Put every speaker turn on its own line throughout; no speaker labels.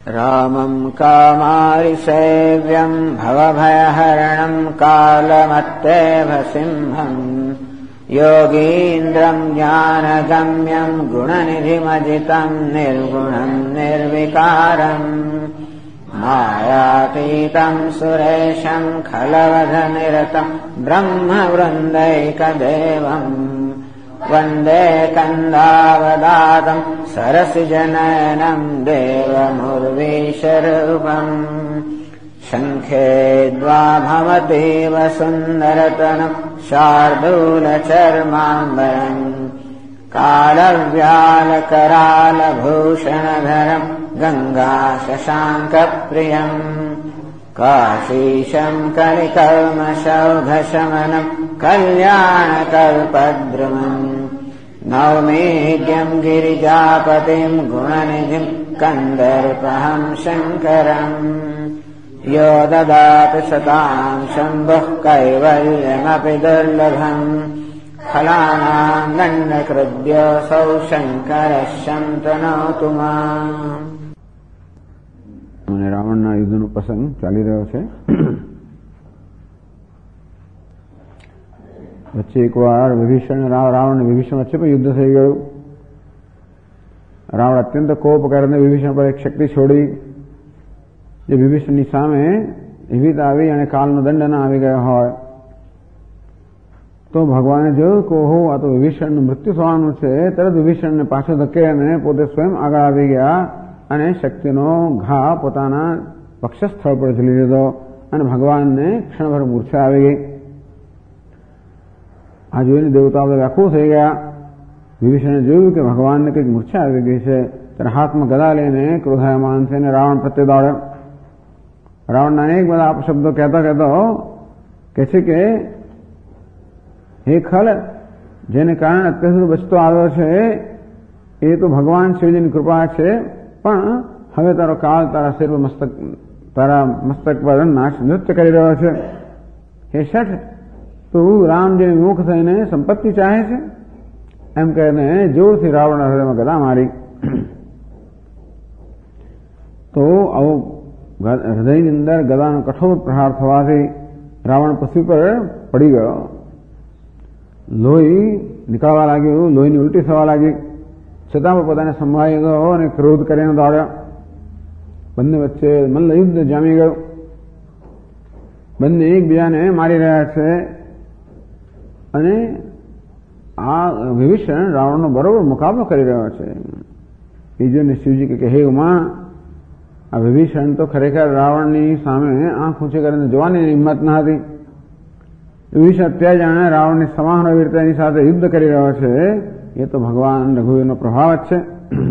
रामं कामारिसेव्यं भवभयहरणं कालमत्तेव सिंहं योगीन्द्रं ज्ञानगम्यं गुणनिधिमजितं निर्गुणं निर्विकारम् मायातीतं सुरेशं खलवधनिरतं ब्रह्मवृन्दैकदेवम् वन्दे कन्दावदातं सरसिजनयनं देवमुर्वीशरूपम् शङ्खे द्वाभमतीव सुन्दरतनं शार्दूलचर्माम्बरम् कालव्यालकरालभूषणधरं गङ्गाशशाङ्कप्रियम् काशीशं कलिकल्मषौघशमनं कल्याणकल्पद्रुमम् नौमीड्यं गिरिजापतिं गुणनिधिं कन्दर्पहं शङ्करम् यो ददाति सतां शम्भुः कैवल्यमपि दुर्लभम् फलानां दण्डकृद्योऽसौ शङ्करः शन्तनोतु माम्।
અને રાવણના યુદ્ધનો પ્રસંગ ચાલી રહ્યો છે. વચ્ચે એકવાર રાવણ અને વિભીષણ વચ્ચે પણ યુદ્ધ થઈ ગયું. રાવણ અત્યંત કોપ કરીને વિભીષણ પર એક શક્તિ છોડી જે વિભીષણની સામે એવી આવી અને કાલનો દંડ ન આવી ગયો હોય તો ભગવાને જોયું કે ઓહો આ તો વિભીષણનું મૃત્યુ થવાનું છે. તરત વિભીષણને પાછો ધકેલીને પોતે સ્વયં આગળ આવી ગયા અને શક્તિનો ઘા પોતાના વક્ષસ્થળ પર ઝીલી લીધો અને ભગવાનને ક્ષણભર મૂર્છા આવી ગઈ. આ જોઈને દેવતાઓ વ્યાકુળ થઈ ગયા. વિભીષણે જોયું કે ભગવાનને કંઈક મૂર્છા આવી ગઈ છે ત્યારે હાથમાં ગદા લઈને ક્રોધાયમાન થઈને રાવણ પ્રત્યે દોડ્યો. રાવણના અનેક બધા અપશબ્દો કહેતો કહે છે કે હે ખલ, જેને કારણે અત્યાર સુધી બચતો આવ્યો છે એ તો ભગવાન શિવજીની કૃપા છે, પણ હવે તારો કાળ તારા મસ્તક પર નૃત્ય કરી રહ્યો છે. હે શઠ, તું રામજીને વિમુખ થઈને સંપત્તિ ચાહે છે? એમ કહીને જોરથી રાવણના હૃદયમાં ગદા મારી. તો આવો હૃદયની અંદર ગદાનો કઠોર પ્રહાર થવાથી રાવણ પૃથ્વી પર પડી ગયો. લોહી નીકળવા લાગ્યું, લોહીની ઉલટી થવા લાગી. છતાં પણ પોતાને સંભાળી ગયો અને ક્રોધ કરીને દોડ્યો. બંને વચ્ચે મલ્લયુદ્ધ જામી ગયું. બંને એકબીજાને મારી રહ્યા છે અને આ વિભીષણ રાવણનો બરોબર મુકાબલો કરી રહ્યો છે. એ જોઈને શિવજી કે હે ઉમા, આ વિભીષણ તો ખરેખર રાવણની સામે આંખ ઊંચી કરીને જોવાની હિંમત ન હતી. વિભીષણ અત્યારે જાણે રાવણની સમાન વીરતા એની સાથે યુદ્ધ કરી રહ્યો છે. એ તો ભગવાન રઘુવીરનો પ્રભાવ જ છે.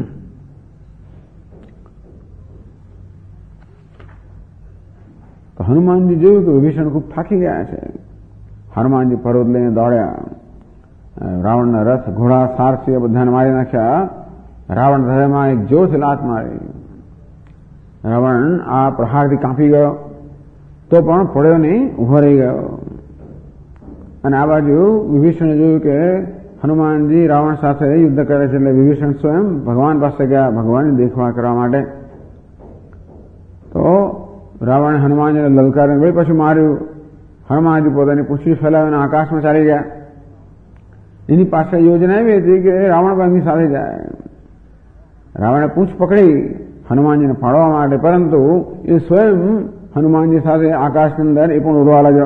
તો હનુમાનજી જોયું કે વિભીષણ ખૂબ થાકી ગયા છે. હનુમાનજી પર્વત લઈને દોડ્યા. રાવણના રથ, ઘોડા, સારથી બધાને મારી નાખ્યા. રાવણ હૃદયમાં એક જોરથી લાત મારી. રાવણ આ પ્રહારથી કાંપી ગયો તો પણ પડ્યો નહીં, ઉભો રહી ગયો. અને આ બાજુ વિભીષણે જોયું કે હનુમાનજી રાવણ સાથે યુદ્ધ કરે છે એટલે વિભીષણ સ્વયં ભગવાન પાસે ગયા ભગવાનની દેખભાળ કરવા માટે. તો રાવણે હનુમાનજીને લલકારીને વળી પાછું માર્યું. હનુમાનજી પોતાની પૂંછડી ફેલાવીને આકાશમાં ચાલી ગયા. એની પાછળ યોજના એવી હતી કે રાવણ પણ એમની સાથે જાય. રાવણે પૂંછ પકડી હનુમાનજીને ફાળવા માટે, પરંતુ એ સ્વયં હનુમાનજી સાથે આકાશની અંદર એ પણ ઉડવા લાગ્યો.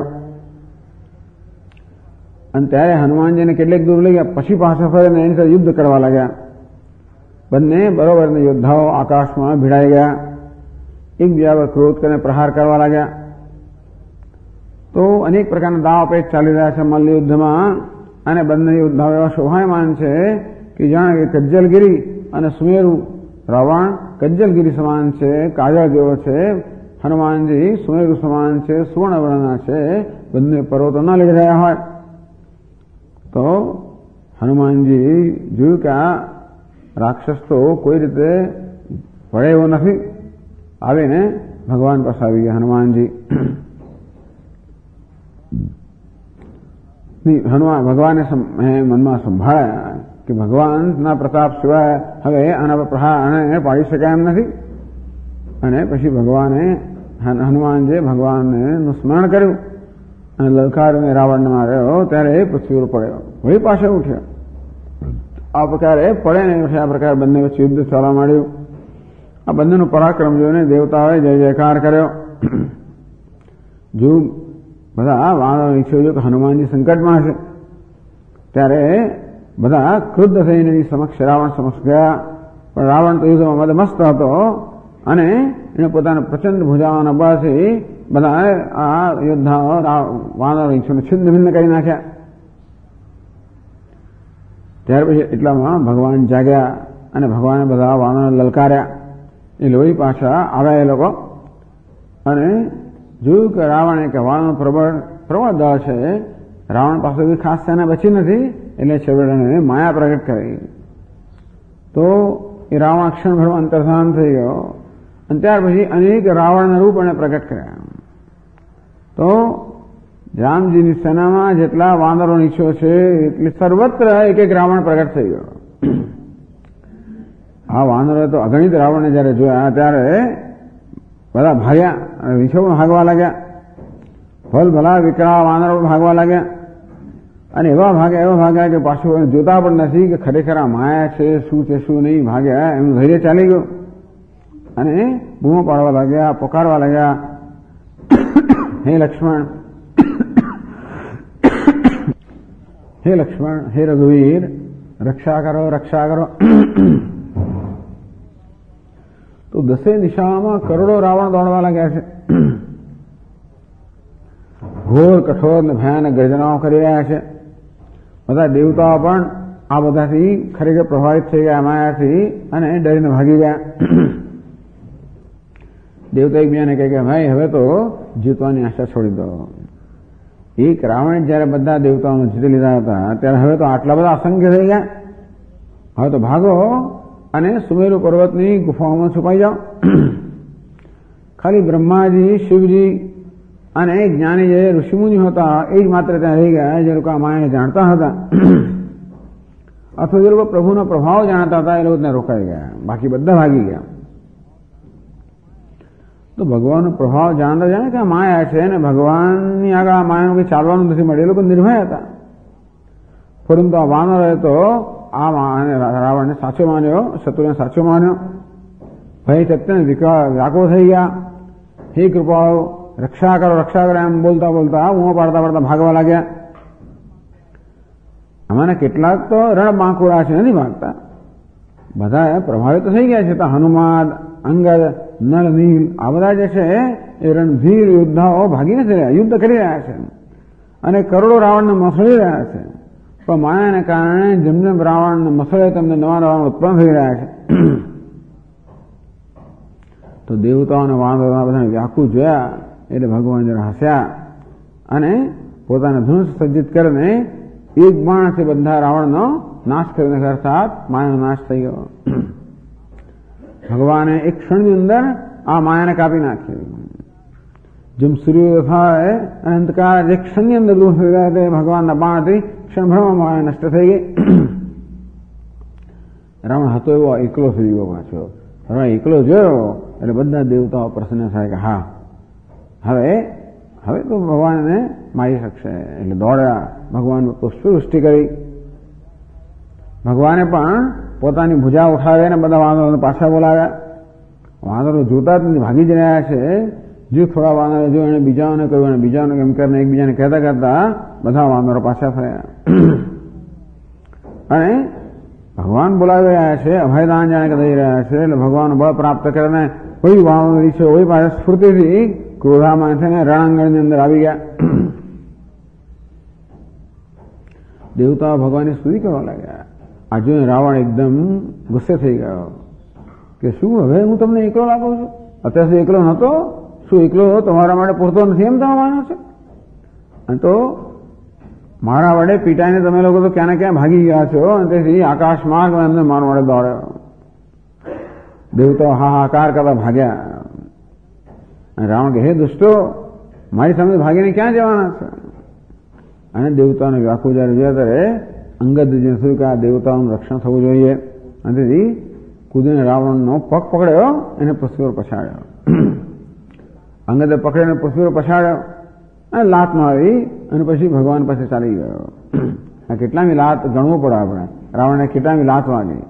અને ત્યારે હનુમાનજીને કેટલેક દૂર લઈ ગયા, પછી પાછા ફરીને એની સાથે યુદ્ધ કરવા લાગ્યા. બંને બરોબરના યોદ્ધાઓ આકાશમાં ભીડાઈ ગયા. એકબીજા પર ક્રોધ કરીને પ્રહાર કરવા લાગ્યા. તો અનેક પ્રકારના દાવ પેચ ચાલી રહ્યા છે મલ્લયુદ્ધમાં. અને બંને યોદ્ધાઓ એવા શોભાયમાન છે કે જાણે કે કજ્જલગીરી અને સુમેરુ. રાવણ કજ્જલગીરી સમાન છે, કાજળ જેવો છે. હનુમાનજી સુમેરુ સમાન છે, સુવર્ણવર્ણના છે. બંને પર્વતો ન લઈ રહ્યા હોય તો હનુમાનજી જોયું કે આ રાક્ષસ તો કોઈ રીતે પડે એવો નથી. આવીને ભગવાન પાસે આવી ગયા હનુમાનજી. ભગવાને મનમાં સંભાળ્યા કે ભગવાનના પ્રતાપ સિવાય હવે આના પર પ્રહાર પાડી શકાય એમ નથી. અને પછી ભગવાને હનુમાનજીએ ભગવાનનું સ્મરણ કર્યું અને લલકારીને રાવણને માર્યો. ત્યારે એ પૃથ્વી પર પડ્યો, વળી પાછો ઉઠ્યો. આ પ્રકારે પડે ને આ પ્રકારે બંને વચ્ચે યુદ્ધ ચાલવા માંડ્યું. આ બંનેનું પરાક્રમ જોઈને દેવતાઓએ જય જયકાર કર્યો. જો બધા વાનરો ઈચ્છ્યો જો કે હનુમાનજી સંકટમાં હશે, ત્યારે બધા ક્રુદ્ધ થઈને સમક્ષ રાવણ સમક્ષ ગયા. પણ રાવણ તો યુદ્ધમાં મદમસ્ત હતો અને એને પોતાના પ્રચંડ ભુજાઓના બળથી બધા આ યોદ્ધાઓ વાનરો ઈચ્છોને છિન્ન ભિન્ન કરી નાખ્યા. ત્યાર પછી એટલામાં ભગવાન જાગ્યા અને ભગવાને બધા વાનરોને લલકાર્યા. એ લોહી પાછા આવ્યા એ લોકો અને જોયું કે રાવણે કે વાનરનો પ્રબળ દળ છે, રાવણ પાસે કોઈ ખાસ સેના બચી નથી, એટલે છેવટે માયા પ્રગટ કરી. તો એ રાવણ ક્ષણભરમાં અંતર્ધાન થઈ ગયો અને ત્યાર પછી અનેક રાવણના રૂપ એને પ્રગટ કર્યા. તો રામજીની સેનામાં જેટલા વાનરો નીચો છે એટલે સર્વત્ર એક એક રાવણ પ્રગટ થઈ ગયો. આ વાનરોએ તો અગણિત રાવણને જયારે જોયા ત્યારે બધા ભાગ્યા અને રીછો ભાગવા લાગ્યા. ભલ ભલા વિકરાળ વાનરો ભાગવા લાગ્યા અને એવા ભાગ્યા કે પાછું જોતા પણ નથી કે ખરેખર આ માયા છે, શું છે શું નહીં. ભાગ્યા એમનું ધૈર્ય ચાલી ગયું અને બૂમો પાડવા લાગ્યા, પોકારવા લાગ્યા, હે લક્ષ્મણ, હે લક્ષ્મણ, હે રઘુવીર, રક્ષા કરો, રક્ષા કરો. તો દસે દિશામાં કરોડો રાવણ દોડવા લાગ્યા છે. ઘોર કઠોર ને ભયાનક ગર્જનાઓ કરી રહ્યા છે. બધા દેવતાઓ પણ આ બધાથી ખરેખર પ્રભાવિત થઈ ગયા માયાથી અને ડરીને ભાગી ગયા. દેવતા એકબીજાને કહે કે ભાઈ હવે તો જીતવાની આશા છોડી દો. એક રાવણે જયારે બધા દેવતાઓને જીતી લીધા હતા ત્યારે હવે તો આટલા બધા અસંખ્ય થઈ ગયા. હવે તો ભાગો અને સુમેરુ પર્વતની ગુફાઓમાં છુપાઈ જાઓ. ખાલી બ્રહ્માજી, શિવજી અને જ્ઞાની જે ઋષિમુનિ હતા એ જ માત્ર ત્યાં રહી ગયા જે લોકો આ માયાને જાણતા હતા અથવા જે લોકો પ્રભુનો પ્રભાવ જાણતા હતા એ લોકો ત્યાં રોકાઈ ગયા, બાકી બધા ભાગી ગયા. તો ભગવાનનો પ્રભાવ જાણતા જાણે કે આ માયા છે અને ભગવાનની આગળ આ માયાનું કંઈ ચાલવાનું નથી મળે એ લોકો નિર્ભય હતા. પરંતુ આ વાનરોએ તો આ રાવણને સાચો માન્યો, શત્રુને સાચો માન્યો. ભય સત્યને વ્યાકુળ થઈ ગયા. હે કૃપાળુ, રક્ષા કરો, રક્ષા કરો એમ બોલતા બોલતા ઊંઘો પાડતા પાડતા ભાગવા લાગ્યા. આમાંના કેટલાક તો રણબાંકુડા છે, નથી ભાગતા. બધા પ્રભાવિત થઈ ગયા છે. તો હનુમાન, અંગદ, નળ, નીલ આ બધા જે છે એ રણધીર યોદ્ધાઓ ભાગી નથી રહ્યા, યુદ્ધ કરી રહ્યા છે અને કરોડો રાવણને મસળી રહ્યા છે. પણ માયાને કારણે જેમ જેમ રાવણને મસળે તેમને નવા રાવણ ઉત્પન્ન થઈ રહ્યા છે. તો દેવતાઓ અને વાનરોના બધાને વ્યાકુળ જોયા એટલે ભગવાન જરા હસ્યા અને પોતાના ધનુષ સજ્જિત કરીને એક બાણથી બધા રાવણનો નાશ કરીને અર્થાત માયાનો નાશ થઈ ગયો. ભગવાને એક ક્ષણની અંદર આ માયાને કાપી નાખી. જેમ સૂર્યોદય થાય અને અંધકાર એક ક્ષણની અંદર દૂર થઈ ગયા તે ભગવાનના બાણથી ક્ષણભરમાં માયા નષ્ટ થઈ ગઈ. રાવણ હતો એવો એકલો થઈ ગયો પાછો. રાવણ એકલો જોયો એટલે બધા દેવતાઓ પ્રસન્ન થાય કે હા હવે તો ભગવાનને મારી શકશે. એટલે દોડ્યા, ભગવાન પુષ્પવૃષ્ટિ કરી. ભગવાને પણ પોતાની ભુજા ઉઠાવી અને બધા વાનરોને પાછા બોલાવ્યા. વાનરો જોતા જ ભાગી જ રહ્યા છે. જો થોડા વાનરો જો એને બીજાઓને કહ્યું અને બીજાઓને એમ કરીને એકબીજાને કહેતા કરતા બધા વાનરો પાછા ફર્યા અને ભગવાન બોલાવી રહ્યા છે, અભયદાન જાણે કે દઈ રહ્યા છે. એટલે ભગવાન બળ પ્રાપ્ત કરીને કોઈ વાનરો છે કોઈ પાસે સ્ફૂર્તિથી ક્રોધામાં થઈને રણાંગણની અંદર આવી ગયા. દેવતાઓ ભગવાનની સ્તુતિ કરવા લાગ્યા. આ જોઈને રાવણ એકદમ ગુસ્સે થઈ ગયો કે શું હવે હું તમને એકલો લાગુ છું? અત્યાર સુધી એકલો નહોતો? શું એકલો તમારા માટે પૂરતો નથી એમ તમે માનો છો? અને તો મારા વડે પીટાઈને તમે લોકો તો ક્યાં ને ક્યાં ભાગી ગયા છો અને તેથી આકાશ માર્ગ એમને મારવા માટે દોડ્યો. દેવતાઓ હાહાકાર કરતા ભાગ્યા. રાવણ કે હે દુષ્ટો, મારી સામે ભાગીને ક્યાં જવાના છે? અને દેવતાઓને વ્યાકુળ જયારે જોયા ત્યારે અંગદજીને શું કે આ દેવતાઓનું રક્ષણ થવું જોઈએ અને તેથી કૂદીને રાવણનો પગ પકડ્યો, એને પૃથ્વી પર પછાડ્યો. અંગદે પકડીને પૃથ્વી પર પછાડ્યો અને લાત મારી અને પછી ભગવાન પાસે ચાલી ગયો. આ કેટલામી લાત ગણવું પડે આપણે. રાવણને કેટલામી લાત વાગી.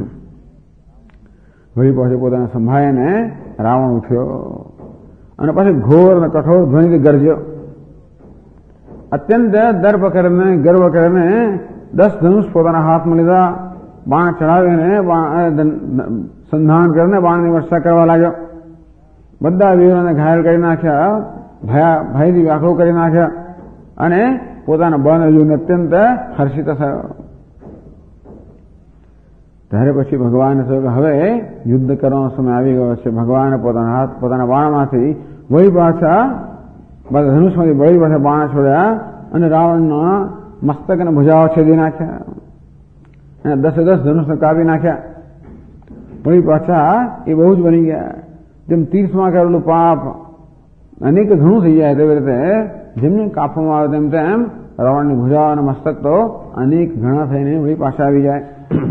વળી પાછું પોતાને સંભાળીને રાવણ ઉઠ્યો અને પછી ઘોર અને કઠોર ધ્વનિથી ગરજ્યો. અત્યંત દર્પ કરીને, ગર્વ કરીને 10 ધનુષ પોતાના હાથમાં લીધા, બાણ ચડાવીને સંધાન કરીને બાણની વર્ષા કરવા લાગ્યો. બધા વીરોને ઘાયલ કરી નાખ્યા, ભયથી વ્યાકુળ કરી નાખ્યા અને પોતાના બળને જોઈને અત્યંત હર્ષિત થયો. ત્યારે પછી ભગવાને કહ્યું કે હવે યુદ્ધ કરવાનો સમય આવી ગયો છે. ભગવાને પોતાના હાથ પોતાના બાણમાંથી વળી પાછા બધા ધનુષમાંથી વળી પાછા બાણ છોડ્યા અને રાવણના મસ્તક અને ભુજાઓ છેદી નાખ્યા અને 10 ધનુષને કાપી નાખ્યા. વળી પાછા એ બહુ જ બની ગયા. જેમ તીર્થમાં કરેલું પાપ અનેક ઘણું થઈ જાય તેવી રીતે જેમને કાપવામાં આવે તેમ તેમ રાવણની ભુજાઓ અને મસ્તક તો અનેક ઘણા થઈને વળી પાછા આવી જાય.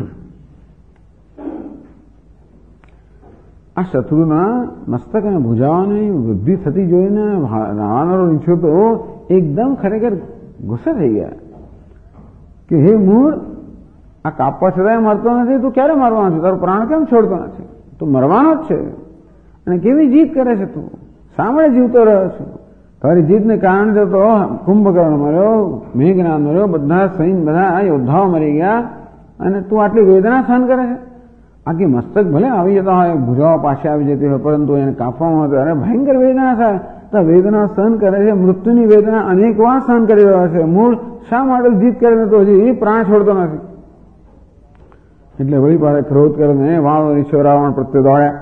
આ શત્રુના મસ્તક અને ભુજાઓની વૃદ્ધિ થતી જોઈને રાવણનો રીંછો તો એકદમ ખરેખર ગુસ્સે થઈ ગયા કે હે મૂળ, આ કાપવા છતાંય મરતો નથી, તું ક્યારે મરવાનો છે? તારો પ્રાણ કેમ છોડતો નથી? તું મરવાનો જ છે અને કેવી જીત કરે છે તું? શા માટે જીવતો રહ્યો છે? તારી જીતને કારણે તો કુંભકર્ણ મર્યો, મેઘનાદ મર્યો, બધા યોદ્ધાઓ મરી ગયા અને તું આટલી વેદના સહન કરે છે? આખી મસ્તક ભલે આવી જતા હોય, ભુજાઓ પાછી આવી જતી હોય, પરંતુ એને કાપવામાં હોય ત્યારે ભયંકર વેદના થાય. તો વેદના સહન કરે છે, મૃત્યુની વેદના અનેક વાર સહન કરી રહ્યો છે. મૂળ શા માટે જીત કરીને તો હજી પ્રાણ છોડતો નથી? એટલે વળી પાસે ક્રોધ કરીને વાળો રીછો રાવણ પ્રત્યે દોડ્યા.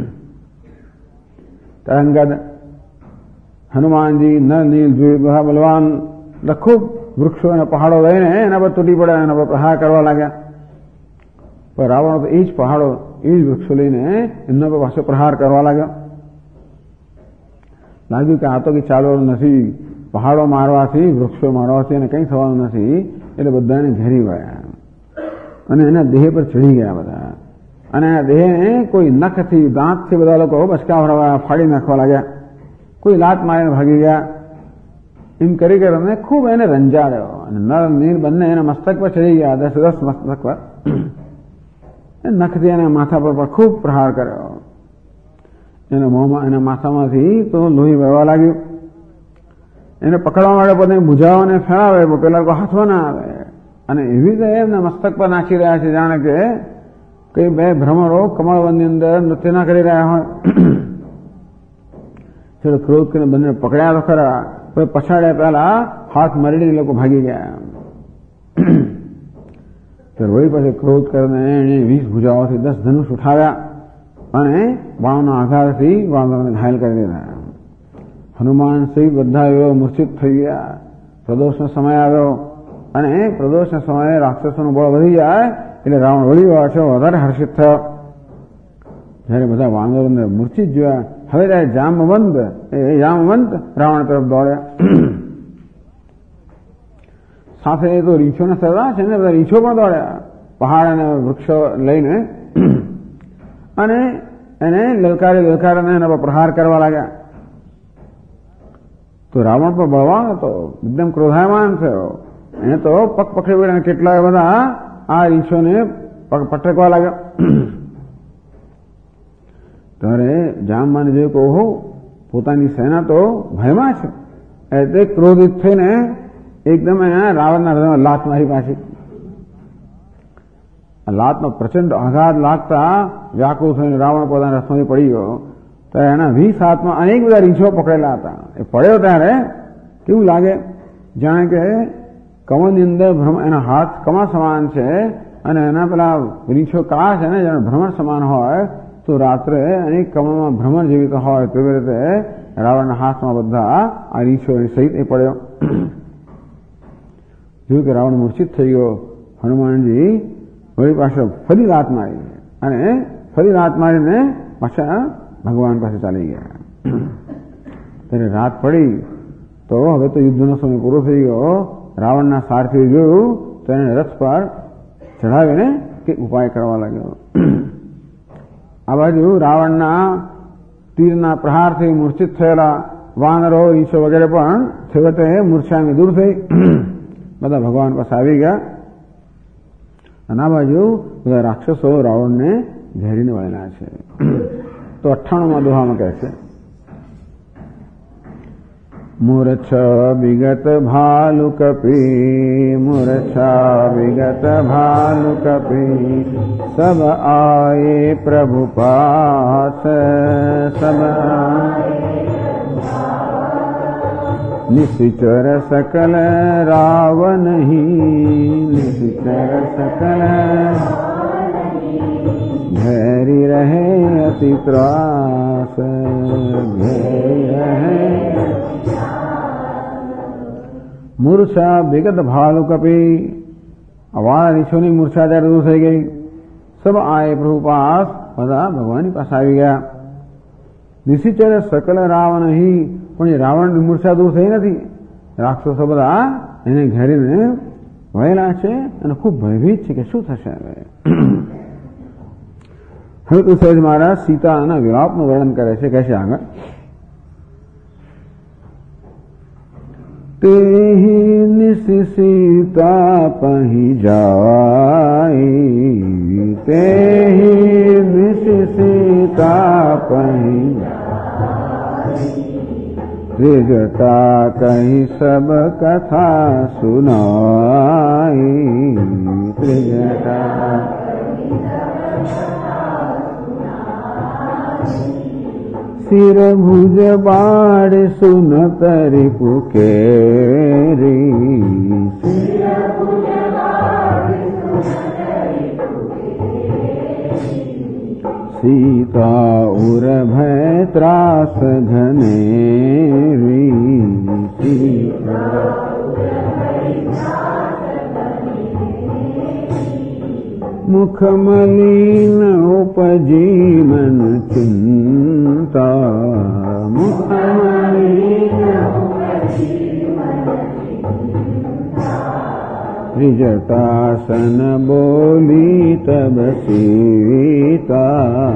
તરંગદ, હનુમાનજી, નર, નીલ, દ્વિજ, બધા બલવાન ખૂબ વૃક્ષો અને પહાડો લઈને એના પર તૂટી પડ્યા, એના પર પ્રહાર કરવા લાગ્યા. પણ રાવણ તો એ જ પહાડો, એ જ વૃક્ષો લઈને એમના પર પાછો પ્રહાર કરવા લાગ્યો. લાગ્યું કે આ તો કંઈ ચાલવાનું નથી, પહાડો મારવાથી, વૃક્ષો મારવાથી એને કંઈ થવાનું નથી. એટલે બધાને ઘેરી વળ્યા અને એના દેહ પર ચડી ગયા બધા. અને એના દેહને કોઈ નખથી, દાંતથી બધા લોકો બચકા ભરવા, ફાડી નાખવા લાગ્યા. કોઈ લાત મારીને ભાગી ગયા. એમ કરી કરીને ખૂબ એને રંજાડ્યો અને નર નીલ બંને એના મસ્તક પર ચડી ગયા, 10 મસ્તક પર. નખથી એના માથા પર ખૂબ પ્રહાર કર્યો. એના મોંમાં, એના માથામાંથી તો લોહી વહેવા લાગ્યું. એને પકડવા માટે પોતાની ભુજાઓને ફેરાવે, પેલા લોકો હાથમાં ના આવે અને એવી રીતે એમના મસ્તક પર નાખી રહ્યા છે જાણે કે કઈ 2 ભ્રમરો કમળવનની અંદર નૃત્ય ના કરી રહ્યા હોય. ચલો ક્રોધ કરીને બંને પકડ્યા તો ખરા, પણ પછાડ્યા પહેલા હાથ મરડીને લોકો ભાગી ગયા. વળી પાસે ક્રોધ કરીને એને 20 ભુજાઓથી 10 ધનુષ ઉઠાવ્યા અને બાણના આઘાતથી વાનરોને ઘાયલ કરી દીધા. હનુમાન સહિત બધા એવો મૂર્છિત થઈ ગયા. પ્રદોષનો સમય આવ્યો અને પ્રદોષના સમયે રાક્ષસોનું બળ વધી જાય એટલે રાવણ વળી પાછો વધારે હર્ષિત થયો. જયારે બધા વાનરોને મૂર્છિત જોયા, હવે ત્યારે જામવંત રાવણ તરફ દોડ્યા. સાથે તો રીંછોના સરદાર છે ને, બધા રીંછો પણ દોડ્યા પહાડ અને વૃક્ષો લઈને અને એને લલકારીને એના પર પ્રહાર કરવા લાગ્યા. તો રાવણ પણ બળવાન હતો, એકદમ ક્રોધાયમાન થયો. એને તો પગ પકડી વળીને કેટલાય બધા આ રીંછોને પટકવા લાગ્યા. ત્યારે જામવાને જોયું કે ઓહો, પોતાની સેના તો ભયમાં છે. એટલે ક્રોધિત થઈને એકદમ એના રાવણના હૃદયમાં લાત મારી પાછી. લાતનો પ્રચંડ આઘાત લાગતા વ્યાકુળ થઈને રાવણ પોતાના રથમાંથી પડી ગયો. ત્યારે એના 20 હાથમાં અનેક બધા રીંછો પકડેલા હતા. એ પડ્યો ત્યારે કેવું લાગે જાણે કે કમળની અંદર એના હાથ કમળ સમાન છે અને એના પેલા રીંછો કાળા છે ને, જાણે ભ્રમર સમાન હોય તો રાત્રે અનેક કમળમાં ભ્રમર જેવી હોય તેવી રીતે રાવણના હાથમાં બધા આ રીંછો સહિત એ પડ્યો. જોયું કે રાવણ મૂર્છિત થઈ ગયો. હનુમાનજી વળી પાછો ફરી લાત મારી અને ફરી લાત મારીને પાછા ભગવાન પાસે ચાલી ગયા. ત્યારે રાત પડી તો હવે તો યુદ્ધનો સમય પૂરો થઈ ગયો. રાવણના સારથી જોયું તો એને રથ પર ચઢાવીને કે ઉપાય કરવા લાગ્યો. આ બાજુ રાવણના તીરના પ્રહારથી મૂર્છિત થયેલા વાનરો ઈંચો વગેરે પણ છેવટે મૂર્છાની દૂર થઈ બધા ભગવાન પાસે આવી ગયા. અને આ બાજુ બધા રાક્ષસો રાવણને ઘેરીને વળેલા છે. તો 98માં દોહામાં કહે છે, મૂર્છા વિગત ભાલુ કપી, મૂર્છા વિગત ભાલુ કપી, સબ આયે પ્રભુ પાસ, સબ निशिचर सकल रावण ही, निशिचर सकल धैर्य रहे अति त्रास, धैर्य रहे. मूर्छा विगत भालु कपी, वाળા નીચોની મૂર્છા ત્યારે દૂર થઈ ગઈ. સબ આય પ્રભુ પાસ, બધા ભગવાનની પાસે આવી ગયા. નિશિચર સકલ રાવણ હી, પણ એ રાવણની મૂર્છા દૂર થઈ નથી. રાક્ષસો બધા એને ઘેરીને વળેલા છે અને ખૂબ ભયભીત છે કે શું થશે હવે. હવે તો સહેજ મારા સીતાના વિલાપનું વર્ણન કરે છે. કહે છે આગળ, તેહી નિશ સીતા પહી જાય, તેહી નિશ સીતા પહી ત્રિજટા કહી સબ કથા સુનાઈ, ત્રિજટા સિર ભુજ બાળ સુનત રિપુ કેરી, सीता उर भय त्रास घनेरी, सीता मुख मलिन उपजी मन चिंता, मुख मलिन त्रिजटासन बोली तब सीता,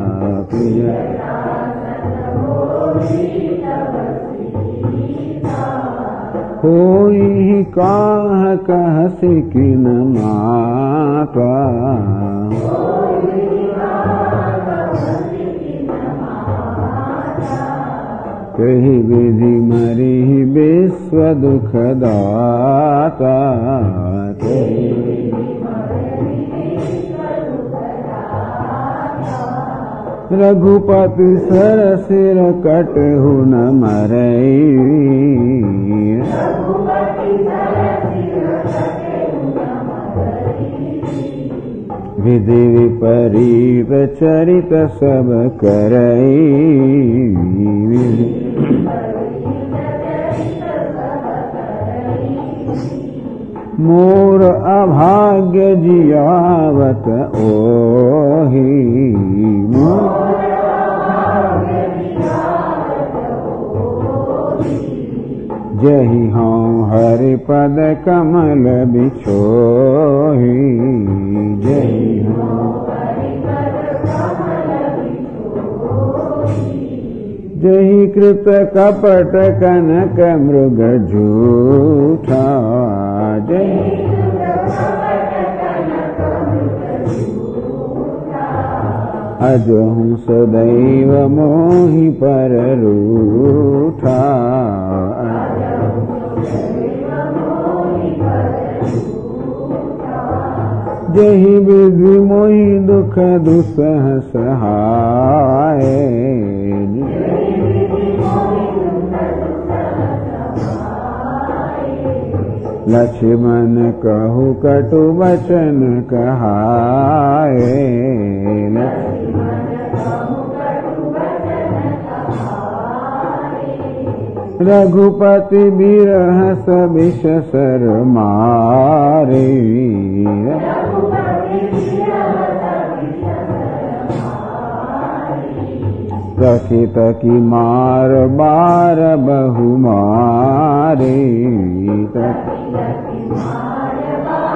कोई काह कह सिकिन माता, कही विधि मरी विश्व दुख दाता, रघुपति सर सिर कटहु न मरई, विधि विपरीत चरित सब करई, मोर अभाग्य जियावत ओहि, जहि हूँ हरि पद कमल बिछोहि, जहि हूँ जहि कृत कपट कनक मृग झूठा, जहि अजहूँ सदैव मोहि पर रूठा, जहि विधि मोहि दुख दुसह सहाय, लक्ष्मण कहु कटु वचन कहाए, रघुपति बिरह सबिष सर मारे, प्रथित की मार बार बहु मारे,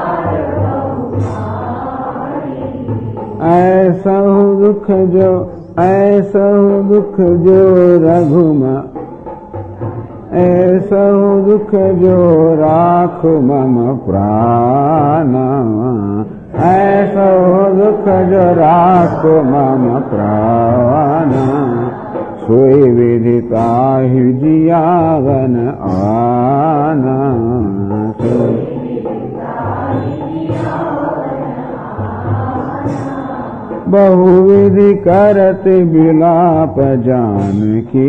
ऐसा दुख जो ऐसो दुख जो रघुमा ऐसो दुख जो राखो मम प्राण ऐसो दुख जो राखो मम प्राण सोई विदिता ही जियावन आना बहुविधि करत बिलाप जानकी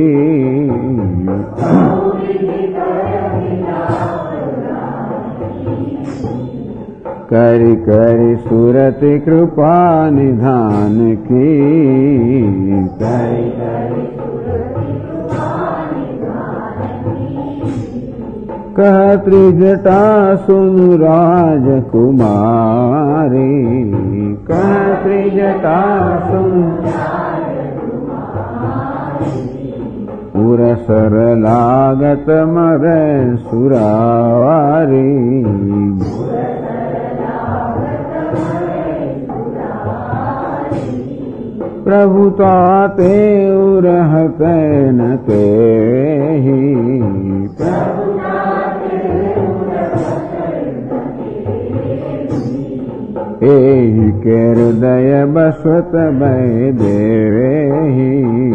करि करि सुरत कृपा निधान की कह त्रिजटा सुन राजकुमारी कह त्रिजटा सुन पुरसर लागत मर सुरावारी प्रभुता ते उरहत न ते ही एहि के हृदय बसवत भय देवे ही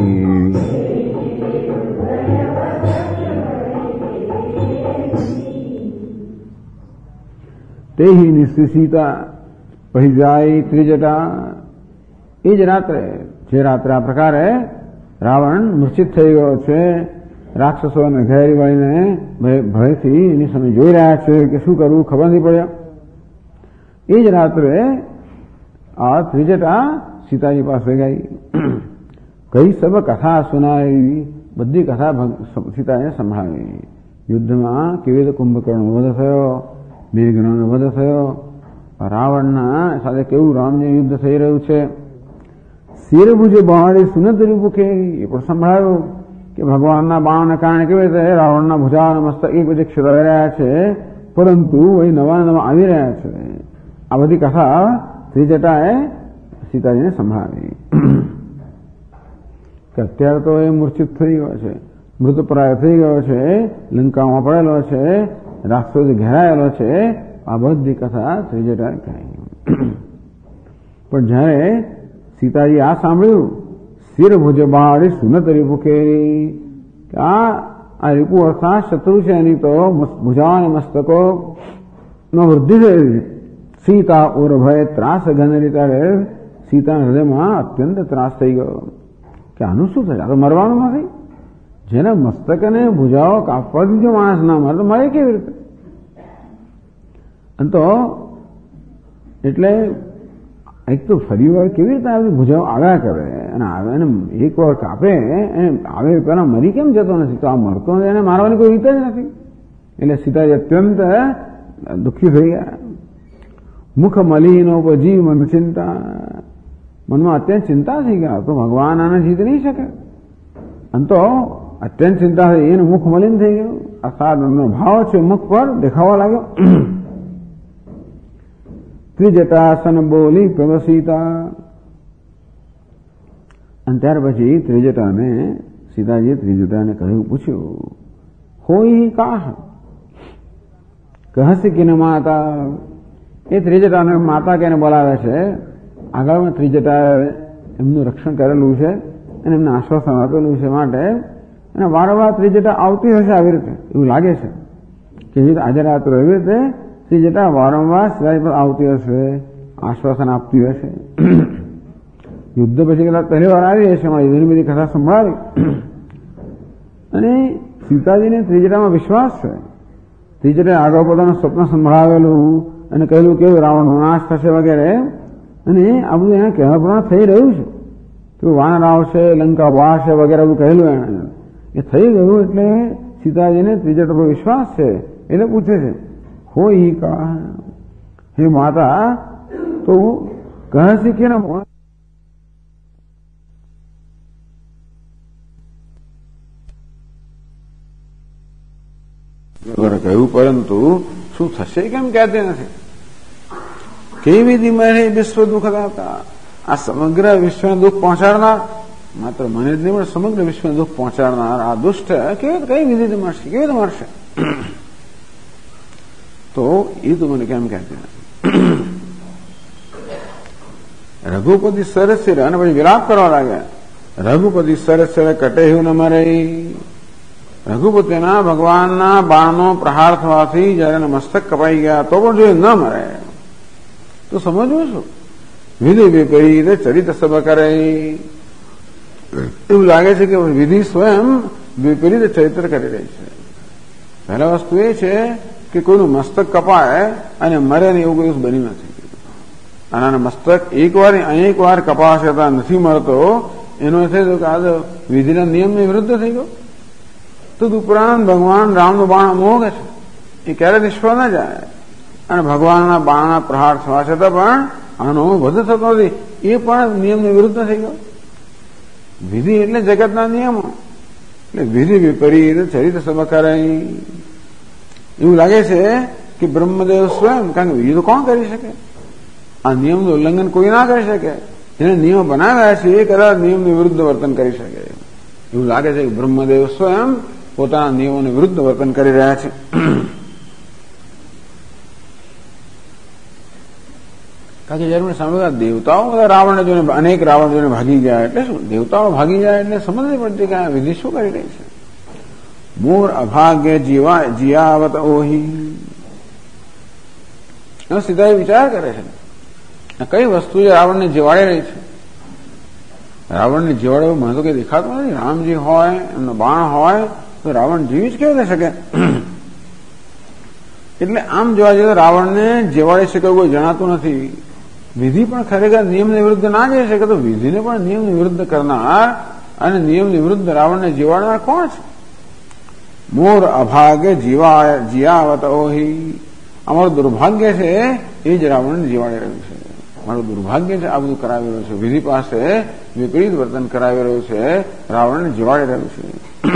ते ही निश्चिता पही जाई त्रिजटा એ જ રાત્રે જે રાત્રે આ પ્રકારે રાવણ મૂર્છિત થઈ ગયો છે રાક્ષસોને ઘેરી વળીને ભયથી એની સામે જોઈ રહ્યા છે કે શું કરવું ખબર નથી પડ્યા એ જ રાત્રે આ ત્રિજટા સીતાજી પાસે ગઈ કઈ સબ કથા સુનાવી બધી કથા સીતાને સંભળાવી યુદ્ધમાં કેવી રીતે કુંભકર્ણનો વધ થયો મેઘનાનો વધ થયો રાવણના સાથે કેવું રામનું યુદ્ધ થઈ રહ્યું છે શિરભુજે બહાડી સુનત રૂપે એ પણ સંભળાવ્યું કે ભગવાનના બાણને કારણે કેવી રીતે રાવણના ભુજા અને મસ્તક એક પછી ક્ષેત્ર રહ્યા છે પરંતુ એ નવા નવા આવી રહ્યા છે આ બધી કથા ત્રિજટાએ સીતાજીને સંભળાવી કે અત્યારે તો એ મૂર્છિત થઈ ગયો છે મૃતપ્રાય થઈ ગયો છે લંકામાં પડેલો છે રાક્ષસોથી ઘેરાયેલો છે આ બધી કથા ત્રિજટાએ કહી પણ જ્યારે સીતાજી આ સાંભળ્યું શિર ભુજ બાળી સુનત રીપુ કેરી કે આ રીપુ અર્થાત શત્રુ છે એની તો ભુજા અને મસ્તકો નો વૃદ્ધિ થઈ સીતા ઓર ભય ત્રાસ ગણરી ત્યારે સીતાના હૃદયમાં અત્યંત ત્રાસ થઈ ગયો કે આનું શું થશે આ તો મરવાનું નથી જેના મસ્તક અને ભુજાઓ કાપવાથી જો માણસ ના મરે તો મરે કેવી રીતે તો એટલે એક તો ફરી વાર કેવી રીતે આવી ભુજાઓ આવ્યા કરે અને આવે અને એક વાર કાપે અને આવે પેલા મરી કેમ જતો નથી તો આ મરતો એને મારવાની કોઈ રીત જ નથી એટલે સીતાજી અત્યંત દુઃખી થઈ ગયા મુખ મલિનો ઉપજી મન ચિંતા મનમાં અત્યંત ચિંતા થઈ ગયા તો ભગવાન આને જીત નહીં શકે અને તો અત્યંત ચિંતા થઈ એનું મુખ મલિન થઈ ગયું આ સાધનનો ભાવ છે મુખ પર દેખાવા લાગ્યો ત્રિજટાસન બોલી પ્રવસીતા અને ત્યાર પછી ત્રિજટાને સીતાજીએ ત્રિજટાને કહ્યું પૂછ્યું હોય કાહ કહસી કિન માતા એ ત્રિજટાને માતા કેને બોલાવે છે આગળમાં ત્રિજટા એમનું રક્ષણ કરેલું છે અને એમને આશ્વાસન આપેલું છે માટે અને વારંવાર ત્રિજટા આવતી હશે આવી રીતે એવું લાગે છે કે આજે રાત્રે એવી રીતે ત્રિજટા વારંવાર સીતાજી પર આવતી હશે આશ્વાસન આપતી હશે યુદ્ધ પછી કદાચ પહેલી વાર આવી હશે એમાં યુદ્ધની બધી કથા સંભળાવી અને સીતાજીને ત્રિજટામાં વિશ્વાસ છે ત્રિજટાએ આગળ પોતાનું સ્વપ્ન સંભળાવેલું અને કહેલું કેવું રાવણનો નાશ થશે વગેરે અને આ બધું એને કહેવા પ્રમાણે થઈ રહ્યું છે કે વાનર આવશે લંકા વાળશે વગેરે બધું કહેલું એને એ થઈ ગયું એટલે સીતાજીને ત્રિજટા પર વિશ્વાસ છે એટલે પૂછે છે હોય કા હે માતા તો કહે શીખે ને કહ્યું પરંતુ શું થશે કેમ કહેતી નથી કેવી ધીમે વિશ્વ દુઃખ હતા આ સમગ્ર વિશ્વને દુઃખ પહોંચાડનાર માત્ર મને જ નહીં પણ સમગ્ર વિશ્વને દુઃખ પહોંચાડનાર આ દુષ્ટ કઈ વિધિથી મળશે, કેવી રીતે મળશે? તો એ તો મને કેમ કહેતી રઘુપતિ સરસ છે અને પછી વિલાપ કરવા લાગ્યા. રઘુપતિ સરસ કટેહ્યું ન મરે. રઘુપતિના ભગવાનના બાણનો પ્રહાર થવાથી જયારે મસ્તક કપાઈ ગયા તો પણ જો ન મરે તો સમજવું શું? વિધિ વિપરીત ચરિત સભ કરે. એવું લાગે છે કે વિધિ સ્વયં વિપરીત ચરિત્ર કરી રહી છે. પહેલા વસ્તુ એ છે કે કોઈનું મસ્તક કપાય અને મરે ને એવું કોઈ બન્યું નથી. અને મસ્તક અનેક વાર કપાશે નથી મળતો એનો અર્થ એ કે આ વિધિના નિયમની વિરુદ્ધ થઈ ગયો. તદુપરાંત ભગવાન રામનું બાણ અમોઘ છે, એ ક્યારે નિષ્ફળ ન જાય. અને ભગવાનના બાણના પ્રહાર થવા છતાં પણ આનો વધ થતો નથી, એ પણ નિયમની વિરુદ્ધ થઈ ગયો. વિધિ એટલે જગતના નિયમો, એટલે વિધિ વિપરીત ચરિત સભા કરાઈ. એવું લાગે છે કે બ્રહ્મદેવ સ્વયં, કારણ કે વિધિ તો કોણ કરી શકે? આ નિયમનું ઉલ્લંઘન કોઈ ના કરી શકે. જેને નિયમ બનાવ્યા છે એ કદાચ નિયમની વિરુદ્ધ વર્તન કરી શકે. એવું લાગે છે કે બ્રહ્મદેવ સ્વયં પોતાના નિયમોની વિરુદ્ધ વર્તન કરી રહ્યા છે. કારણ કે જયારે સાંભળ્યું દેવતાઓ બધા રાવણને જોઈને, અનેક રાવણ જોઈને ભાગી ગયા. એટલે શું? દેવતાઓ ભાગી જાય એટલે સમજવી પડતી કે આ વિધિ શું કરી રહી છે? મોર અભાગ્ય જીયાવત ઓહી. સીધા એ વિચાર કરે છે કઈ વસ્તુ જે રાવણને જીવાડી રહી છે. રાવણને જીવાડે મને તો કઈ દેખાતું નથી. રામજી હોય, એમનો બાણ હોય તો રાવણ જીવી જ કેવું થઈ શકે? એટલે આમ જોવા જઈએ તો રાવણને જીવાડી શકે કોઈ જણાતું નથી. વિધિ પણ ખરેખર નિયમની વિરુદ્ધ ના જઈ શકે તો વિધિને પણ નિયમની વિરુદ્ધ કરનાર અને નિયમની વિરુદ્ધ રાવણને જીવાડનાર કોણ છે? મોર અભાગ્ય જીયાવત ઓહી. અમારું દુર્ભાગ્ય છે એ જ રાવણને જીવાડી રહ્યું છે. મારું દુર્ભાગ્ય છે આ બધું કરાવી રહ્યું છે. વિધિ પાસે વિપરીત વર્તન કરાવી રહ્યું છે, રાવણને જીવાડી રહ્યું છે.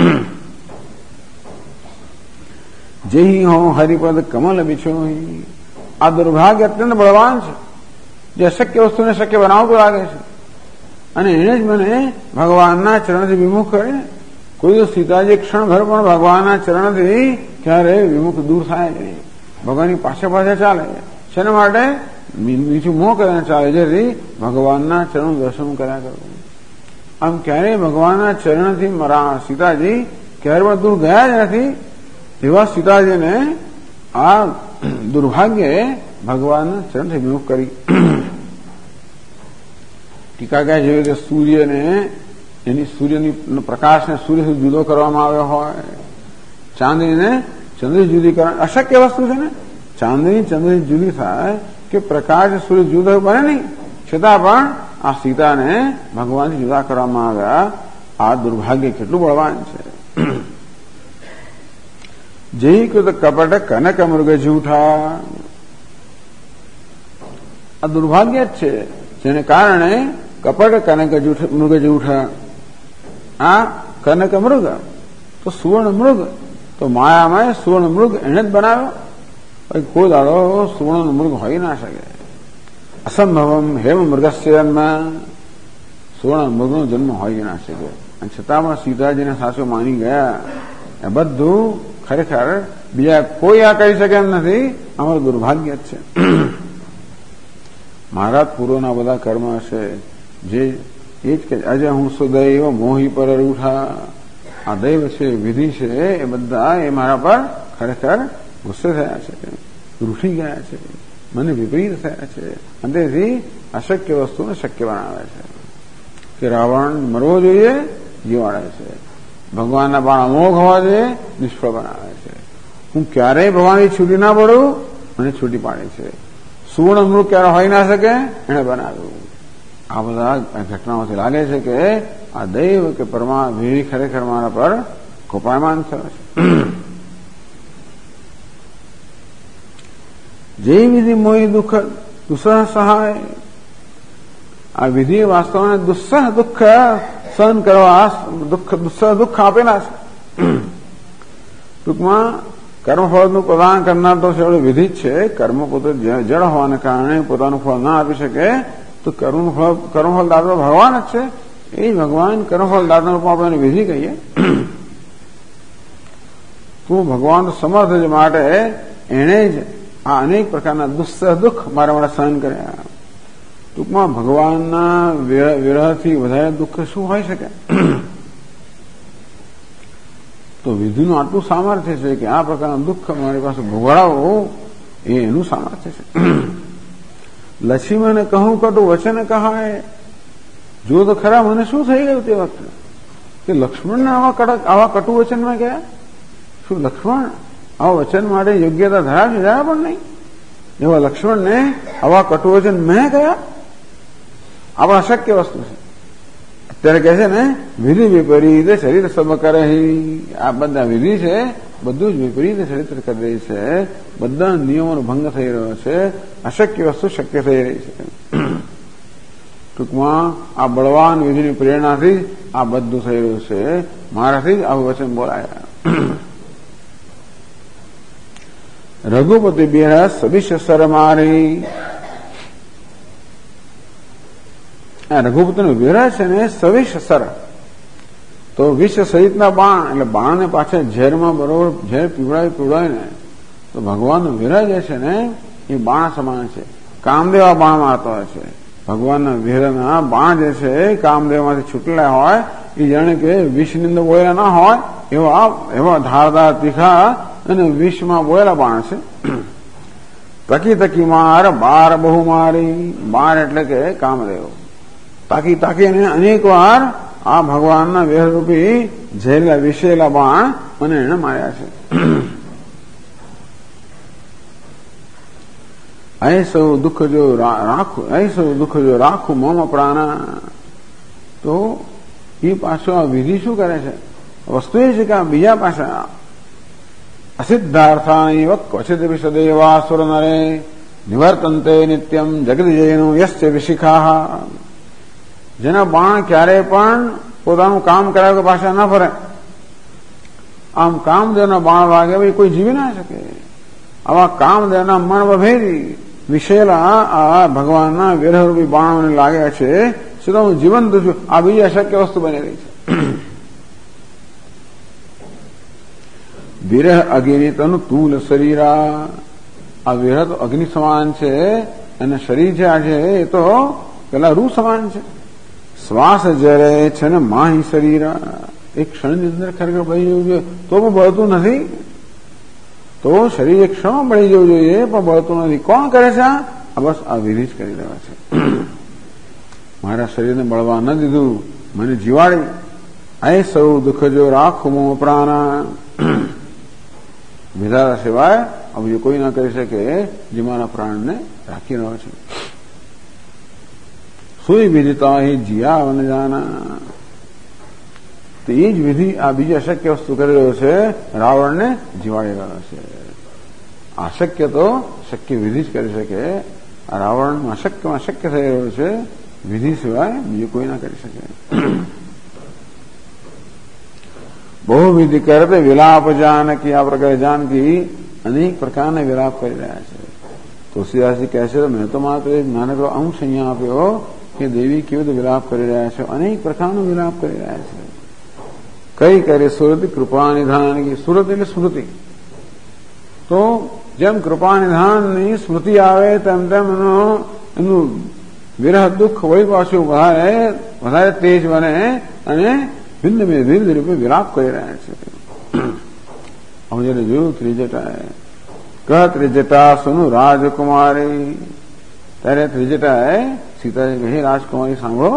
જય હો હરિપદ કમલ બિછોહી. આ દુર્ભાગ્ય અત્યંત બળવાન છે, જે અશક્ય વસ્તુને શક્ય બનાવતું લાગે છે. અને એને જ મને ભગવાનના ચરણથી વિમુખ કરીને કોઈ સીતાજી ક્ષણભર પણ ભગવાનના ચરણથી ક્યારે વિમુખ દૂર થાય નહીં. ભગવાનની પાછળ ચાલે. શેના માટે? નીચું મોહ કરીને ચાલે, જેથી ભગવાનના ચરણ દર્શન કર્યા કરવું. આમ ક્યારેય ભગવાનના ચરણથી સીતાજી ક્યારે પણ દૂર ગયા જ નથી. એવા સીતાજીને આ દુર્ભાગ્યે ભગવાનના ચરણથી વિમુખ કરી. ટીકાકાર જેવી રીતે સૂર્યને સૂર્યની પ્રકાશને સૂર્યથી જુદો કરવામાં આવ્યો હોય, ચાંદનીને ચંદ્રથી જુદી કરવા અશક્ય વસ્તુ છે ને. ચાંદની ચંદ્રથી જુદી થાય કે પ્રકાશ સૂર્ય જુદો બને નહીં, છતાં પણ આ સીતાને ભગવાનથી જુદા કરવામાં આવ્યા. આ દુર્ભાગ્ય કેટલું બળવાન છે. જય કૃત કપટ કનક મૃગ જૂઠા. આ દુર્ભાગ્ય જ છે જેને કારણે કપટ કનક મૃગ જૂઠા. આ કનક મૃગ તો સુવર્ણ મૃગ, તો માયામય સુવર્ણ મૃગ એને જ બનાવ્યો. કોઈ દાડો સુવર્ણ મૃગ હોઈ ના શકે. અસંભવમ હેમ મૃગસ્ય જન્મ. સુવર્ણ મૃગનો જન્મ હોઈ ના શકે. અને છતાં પણ સીતાજીને સાચો માની ગયા. એ બધું ખરેખર બીજા કોઈ આ કહી શકે એમ નથી. અમારું દુર્ભાગ્ય જ છે. મારા પૂર્વના બધા કર્મ હશે જે એ જ કે અજય હું સુદૈવ મોહી પર રૂઠા. આ દૈવ છે, વિધિ છે, એ બધા એ મારા પર ખરેખર ગુસ્સે થયા છે, રૂઠી ગયા છે, મને વિપરીત થયા છે. અને તેથી અશક્ય વસ્તુને શક્ય બનાવે છે. કે રાવણ મરવો જોઈએ, જીવાડે છે. ભગવાનના બાણ અમોઘ હોવા જોઈએ, નિષ્ફળ બનાવે છે. હું ક્યારેય ભગવાનની છૂટી ના પડું, મને છૂટી પાડે છે. સુવર્ણ મૃગ ક્યારે હોઈ ના શકે, એને બનાવ્યું. આ બધા ઘટનાઓથી લાગે છે કે આ દૈવ કે વિધિ ખરેખર મારા પર કોપાયમાન થયો છે. જે વિધિ મોહી દુઃખ દુસ્સહ સહાય. આ વિધિ વાસ્તવને દુસ્સહ દુઃખ સહન કરવા દુસ્સહ દુઃખ આપેલા છે. ટૂંકમાં કર્મફળનું પ્રદાન કરનાર તો વિધિ જ છે. કર્મ પોતે જળ હોવાને કારણે પોતાનું ફળ ના આપી શકે, તો કર્મફળ દાતા ભગવાન જ છે. એ જ ભગવાન કર્મફળ દાતાનું રૂપમાં આપણે એને વિધિ કહીએ. તું ભગવાન સમર્થ જ માટે એણે જ આ અનેક પ્રકારના દુઃખ મારા માટે સહન કર્યા. ટૂંકમાં ભગવાનના વિરહથી વધારે દુઃખ શું હોઈ શકે? તો વિધિનું આટલું સામર્થ્ય છે કે આ પ્રકારના દુઃખ મારી પાસે ભોગવડાવવું એ એનું સામર્થ્ય છે. લક્ષ્મીને કહું કટુ વચન કહાય. જો તો ખરા મને શું થઈ ગયું તે વખતે કે લક્ષ્મણને આવા કટુ વચનમાં ગયા. શું લક્ષ્મણ આવા વચન માટે યોગ્યતા ધરાવે જરા પણ નહીં? એવા લક્ષ્મણને આવા કટુ વચન મેં ગયા? આપણા અશક્ય વસ્તુ છે. અત્યારે કહે છે ને વિધિ વિપરીત ચરિત્ર સબ કરે. આ બધા વિધિ છે બધું જ વિપરીત ચરિત્ર કરી રહી છે. બધા નિયમોનો ભંગ થઈ રહ્યો છે. અશક્ય વસ્તુ શક્ય થઈ રહી છે. ટૂંકમાં આ બળવાન વિધિની પ્રેરણાથી આ બધું થઈ રહ્યું છે. મારાથી જ આવું વચન બોલાયા. રઘુપતિ બિરહ સવિશ સર મારી. આ રઘુપતિનો વિરહ છે ને સવિશ સર, તો વિષ સહિતના બાણ, એટલે બાણને પાછળ ઝેરમાં બરોબર ઝેર પીવડાય ને તો ભગવાનનો વિરહ જે છે ને એ બાણ સમાન છે. કામદેવ આ બાણમાં આવતો હોય છે. ભગવાનના વિરહના બાણ જે છે કામદેવમાંથી છૂટેલા હોય એ જાણે કે વિષની અંદર બોયેલા ના હોય એવા ધારદાર તીખા અને વિષમાં બોયેલા બાણ છે. તકી તકી માર બાર બહુ મારી. બાર એટલે કે કામદેવ તાકીને અનેક વાર આ ભગવાનના વિરહરૂપી ઝેરેલા વિષેલા બાણ મને એને માર્યા છે. ऐसो दुख जो राखू मम प्राणा. તો એ પાછો આ વિધિ શું કરે છે? વસ્તુ એ છે કે આ બીજા પાછા અસિદ્ધાર્થાની ક્વચિત વિષદેવા સુર નરે નિવર્તંતે નિત્યમ જગદજયનો યસ્ય વિશિખા. જેના બાણ ક્યારે પણ પોતાનું કામ કરાવે કે પાછા ના ફરે. આમ કામદેવના બાણ વાગે ભાઈ કોઈ જીવી ના શકે. આવા કામદેવના મન વભેરી વિશેલા આ ભગવાનના વિરહરૂપી બાણોને લાગ્યા છે. સીધા હું જીવંત છું. આ બીજી અશક્ય વસ્તુ બની રહી છે. વિરહ અગ્નિ તનુ તુલ શરીરા. આ વિરહ તો અગ્નિ સમાન છે અને શરીર છે આ છે એ તો પેલા રૂ સમાન છે. શ્વાસ જરે છે ને માહી શરીર. એક ક્ષણની અંદર ખરેખર બળી જવું જોઈએ તો પણ બળતું નથી. તો શરીર એક ક્ષણ બળી જવું જોઈએ પણ બળતું નથી. કોણ કરે છે? આ બસ આ વિધિ જ કરી રહ્યા છે. મારા શરીરને બળવા ન દીધું, મને જીવાડી. આ સૌ દુઃખ જો રાખું મો પ્રાણા. વિધાતા સિવાય હવે કોઈ ના કરી શકે જે મારા પ્રાણને રાખી રહ્યો છે. સુઈ વિધિતા હિ જીયા વન જાના. તો એ જ વિધિ આ બીજી અશક્ય વસ્તુ કરી રહ્યો છે, રાવણને જીવાડી રહ્યો છે. અશક્ય તો શક્ય વિધિ જ કરી શકે. આ રાવણ અશક્યમાં શક્ય થઈ રહ્યો છે. વિધિ સિવાય બીજું કોઈ ના કરી શકે. બહુ વિધિ કરતે વિલાપ જાનકી. આ પ્રકારે જાનકી અનેક પ્રકારના વિલાપ કરી રહ્યા છે. તુલસીદાસજી કહે છે મેં તો માત્ર એક નાનકડો અંશ અહીંયા આપ્યો કે દેવી કેવી રીતે વિલાપ કરી રહ્યા છે. અનેક પ્રકારનો વિલાપ કરી રહ્યા છે. કઈ કરે સુરતી કૃપા નિધાન કી. સુરત એટલે સ્મૃતિ. તો જેમ કૃપા નિધાનની સ્મૃતિ આવે તેમ તેમ એનું વિરહ દુઃખ વળી પાછું વધારે તેજ બને અને ભિન્ન ભિન્ન રૂપે વિલાપ કરી રહ્યા છે. હવે જયારે જોયું ત્રિજટાએ કહ ત્રિજટા સુનું રાજકુમારી. ત્યારે ત્રિજટાએ સીતાજી કહી રાજકુમારી સાંભળો.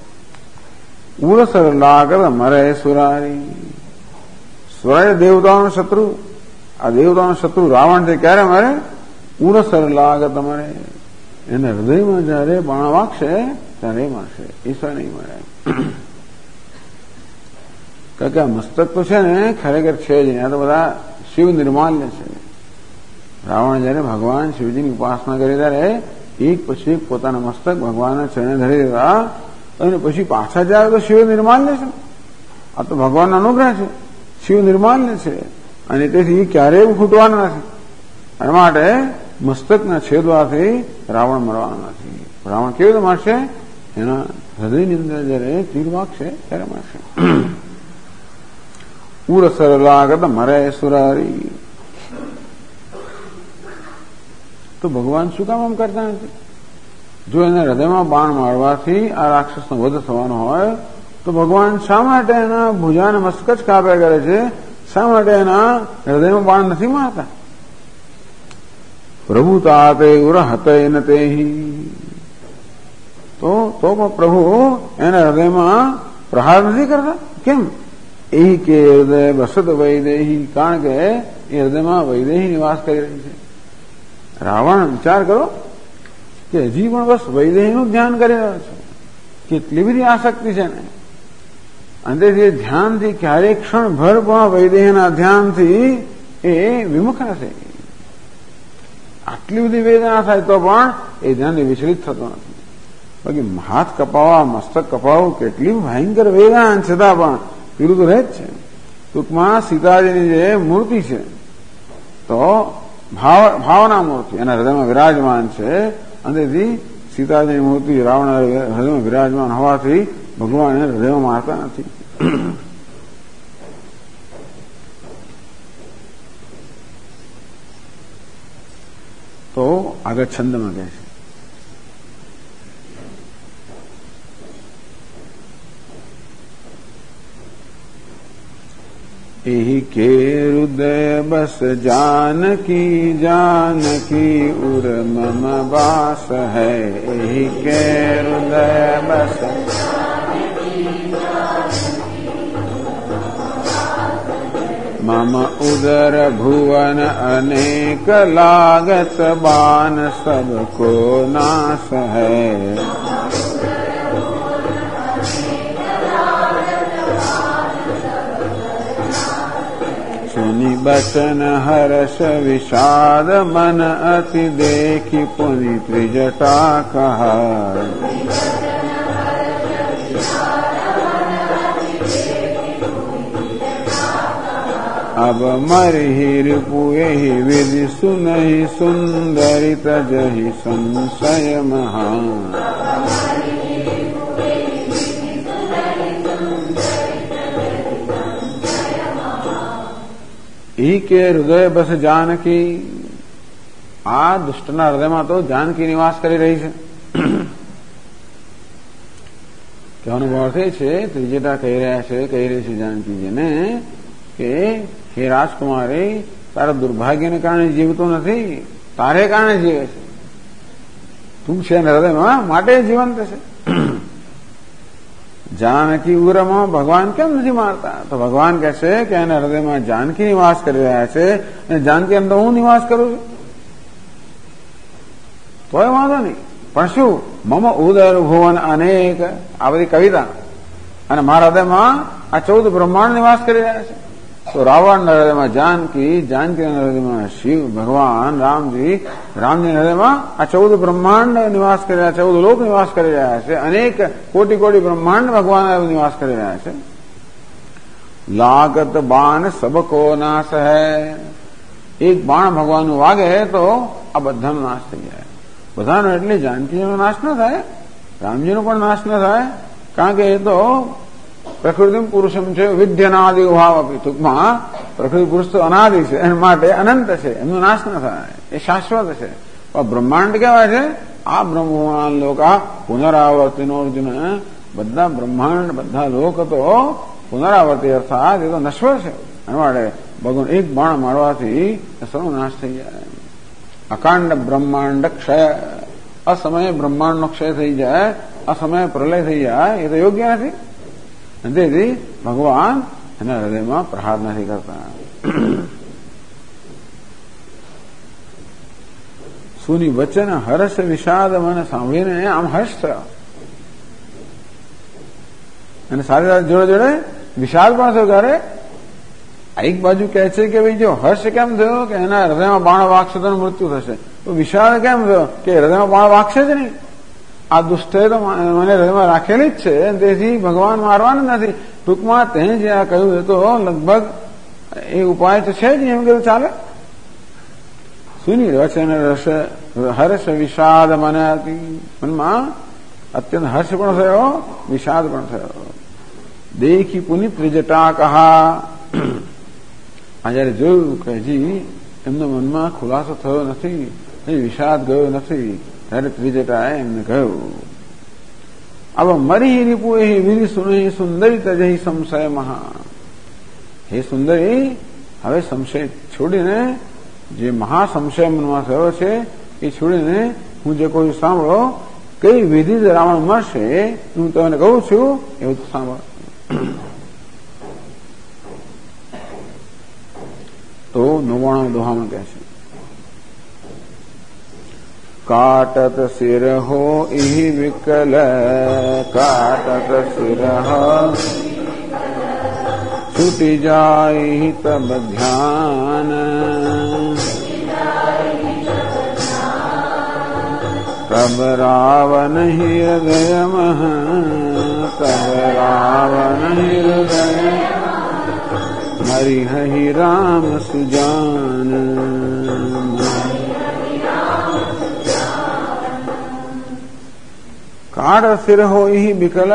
ઉરસર લાગર મરે સુરારી. સુરાય દેવતાનો શત્રુ. આ દેવતાનો શત્રુ રાવણ છે ક્યારે મરે? ઉરસર લાગત મરે. એને હૃદયમાં જયારે બાણ વાગશે ત્યારે મરશે. ઈશ્વર નહીં મરે. કારણ કે આ મસ્તક તો છે ને ખરેખર છે જ નહીં. આ તો બધા શિવ નિર્માલ્ય છે. રાવણ જયારે ભગવાન શિવજીની ઉપાસના કરી ત્યારે એક પછી એક પોતાના મસ્તક ભગવાનના ચરણે ધરી દેવા અને પછી પાછા જાય તો શિવ નિર્માલ્ય છે. આ તો ભગવાનનો અનુગ્રહ છે. શિવ નિર્માલ્ય છે અને તેથી ક્યારેય ફૂટવાના નથી. એ માટે મસ્તકના છેદવાથી રાવણ મરવાનો નથી. રાવણ કેવી રીતે મરશે? એના હૃદયની અંદર જયારે તીર વાગશે ત્યારે મળશે. ઉરસર લાગત મરે સુરારી. તો ભગવાન શું કામ આમ કરતા નથી? જો એને હૃદયમાં બાણ મારવાથી આ રાક્ષસનો વધ થવાનો હોય તો ભગવાન શા માટે એના ભુજાને મસ્તક જ કાપ્યા કરે છે? શા માટે એના હૃદયમાં બાણ નથી મારતા? પ્રભુ તાતે ઉરહતે ન તેહી. તો પણ પ્રભુ એના હૃદયમાં પ્રહાર નથી કરતા કેમ? એ કે હૃદય બસત વૈદેહી, કારણ કે એ હૃદયમાં વૈદેહી નિવાસ કરી રહી છે. રાવણ વિચાર કરો કે હજી પણ બસ વૈદેહીનું ધ્યાન કરી રહ્યો છે. કેટલી બધી આસક્તિ છે ને. અને તે ધ્યાનથી ક્યારેક ક્ષણભર પણ વૈદેહીના ધ્યાનથી એ વિમુખ નથી. આટલી બધી વેદના થાય તો પણ એ ધ્યાનથી વિચલિત થતો નથી. બાકી હાથ કપાવવા, મસ્તક કપાવવું કેટલી ભયંકર વેદના છતાં પણ પીલું તો રહે જ છે. ટૂંકમાં સીતાજીની જે મૂર્તિ છે તો ભાવના મૂર્તિ એના હૃદયમાં વિરાજમાન છે. અને તેથી સીતાજીની મૂર્તિ રાવણના હૃદયમાં વિરાજમાન હોવાથી ભગવાન એને હૃદયમાં મારતા નથી. તો આગળ છંદમાં કહે છે, एहि के हृदय बस जानकी जानकी उर मम वास है. एहि के हृदय बस मम उदर भुवन अनेक लागत बान सबको नाश है. सुनि बचन हर्ष विषाद मन अति देखी पुनि त्रिजटा कहा. अब मरहि रिपुहि विधि सुनहि सुंदरी तजहि संशय महान. ઈ કે હૃદય બસ જાનકી. આ દુષ્ટના હૃદયમાં તો જાનકી નિવાસ કરી રહી છે. કહેવાનો અર્થ એ છે, ત્રિજટા કહી રહી છે જાનકીજીને કે હે રાજકુમારી, તારા દુર્ભાગ્યને કારણે જીવતો નથી, તારે કારણે જીવે છે. તું છે ને હૃદયમાં માટે જીવંત છે. જાનકી ઉરમાં ભગવાન કેમ નથી મારતા? તો ભગવાન કહે છે કે એના હૃદયમાં જાનકી નિવાસ કરી રહ્યા છે અને જાનકી અંદર હું નિવાસ કરું છું. તોય વાંધો નહીં, પણ શું? મમ ઉદર ભુવન અનેક, આ બધી કવિતા, અને મારા હૃદયમાં આ 14 બ્રહ્માંડ નિવાસ કરી રહ્યા છે. તો રાવણના હૃદયમાં જાનકી, જાનકીના હૃદયમાં શિવ ભગવાન રામજીના હૃદયમાં આ 14 બ્રહ્માંડ નિવાસ કરી રહ્યા છે, 14 લોક નિવાસ કરી રહ્યા છે, અનેક કોટી કોટી બ્રહ્માંડ ભગવાન નિવાસ કરી રહ્યા છે. લાગત બાણ સબકો નાશ હૈ. એક બાણ ભગવાનનું વાગે તો આ બધાનો નાશ થઈ જાય. બધાનો એટલે જાનકીનો નાશ ન થાય, રામજીનો પણ નાશ ન થાય, કારણ કે એ તો પ્રકૃતિ પુરુષમ છે, વિદ્યનાદિ ભાવ આપી. ટૂંકમાં પ્રકૃતિ પુરુષ તો અનાદિ છે, એના માટે અનંત છે, એમનો નાશ ન થાય, એ શાશ્વત છે. પણ બ્રહ્માંડ કેવાય છે? આ બ્રહ્માંડ લોક, આ પુનરાવર્તિનો અર્જુન, બધા બ્રહ્માંડ બધા લોક તો પુનરાવર્તી, અર્થાત એ તો નશ્વર છે. એના માટે ભગવાન એક બાણ મારવાથી સર્વ નાશ થઈ જાય. અકાંડ બ્રહ્માંડ ક્ષય, અસમયે બ્રહ્માંડનો ક્ષય થઈ જાય, અસમયે પ્રલય થઈ જાય, એ તો યોગ્ય નથી. તેથી ભગવાન એના હૃદયમાં પ્રહાર નથી કરતા. સુની વચન હર્ષ વિષાદ મને સાંભળીને આમ હર્ષ થયો, અને સાથે સાથે જોડે જોડે વિષાદ પણ થયો. ત્યારે એક બાજુ કહે છે કે ભાઈ જો હર્ષ કેમ થયો કે એના હૃદયમાં બાણ વાગશે તો મૃત્યુ થશે, તો વિષાદ કેમ થયો કે હૃદયમાં બાણ વાગશે જ નહીં. આ દુષ્ટે તો મને હૃદયમાં રાખેલી જ છે, તેથી ભગવાન મારવાના નથી. ટૂંકમાં તે જે આ કહ્યું એ તો લગભગ એ ઉપાય તો છે જ, એમ કે ચાલે. સુની વચન હર્ષ વિષાદ મને હતી, મનમાં અત્યંત હર્ષ પણ થયો, વિષાદ પણ થયો. દેખી પુનિ ત્રિજટા કહા. આ જયારે જોયું કે હજી એમના મનમાં ખુલાસો થયો નથી, વિષાદ ગયો નથી, ત્યારે ત્રિજટાએ એમને કહ્યું, अब मरी रिपु विधि सुनि सुंदरी तजही संशय महा. हे સુંદરી, હવે સંશય છોડીને જે મહાસંશય મનમાં થયો છે એ છોડીને હું જે કોઈ સાંભળો કઈ વિધિ રાવણ મળશે હું તમને કહું છું એવું તો સાંભળ. તો 99 દોહામાં કહે છે, काटत सिर हो इहि विकल, काटत सिर हो छूटी जाई तब ध्यान, तब रावण हृदय मह, तब रावण हृदय मरिहि राम सुजान. કાળ સિર હોય બિકલ.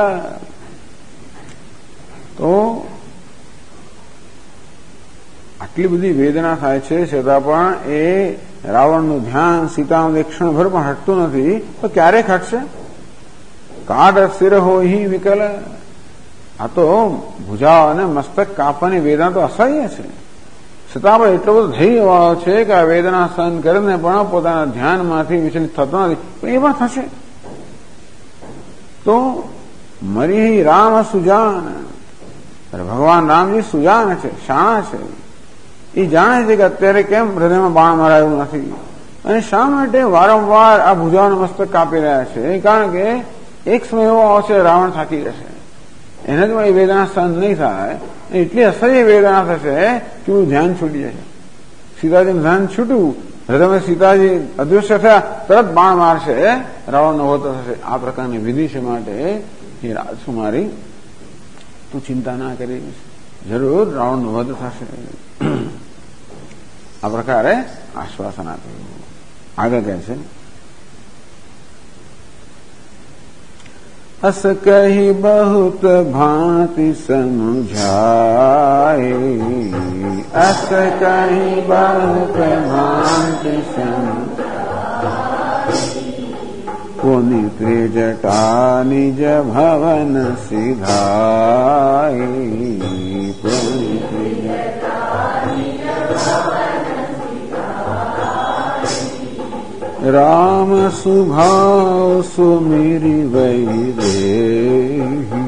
તો આટલી બધી વેદના થાય છે છતાં પણ એ રાવણનું ધ્યાન સીતાનું એક ક્ષણભર પણ હટતું નથી. તો ક્યારેક હટશે? કાળ સિર હોય વિકલ. આ તો ભુજા અને મસ્તક કાપવાની વેદના તો અસહ્ય છે, છતાં પણ એટલો બધો ધૈર્ય વાળો છે કે આ વેદના સહન કરીને પણ પોતાના ધ્યાનમાંથી વિચલિત થતો નથી. પણ એ પણ થશે. તો મરી રામ સુજાન. ભગવાન રામજી સુજાન છે, શાણા છે. એ જાણે છે કે અત્યારે કેમ હૃદયમાં બાણ મરાયું નથી અને શા માટે વારંવાર આ ભુજાઓનું મસ્તક કાપી રહ્યા છે. કારણ કે એક સમય એવો આવશે રાવણ થાકી જશે, એને જ એ વેદના સહન નહીં થાય. એટલી અસહ્ય વેદના થશે કે હું ધ્યાન છૂટી જશે. સીતાજીનું ધ્યાન છૂટ્યું, હૃદયમાં સીતાજી અદૃશ્ય થયા, તરત બાણ મારશે, રાવણનો વધ થશે. આ પ્રકારની વિધિ છે. માટે એ રાજકુમારી તું ચિંતા ના કરી, જરૂર રાવણનો વધ થશે. આ પ્રકારે આશ્વાસન આપ્યું. આગળ કહે છે, अस कही बहुत भांति समझाए, अस कही बहुत भांति समझाए, पुनि त्रिजटा निज भवन सिधाए, पुनि त्रिजटा निज भवन सिधाए, राम सुभाव सुमिरि वैदेही,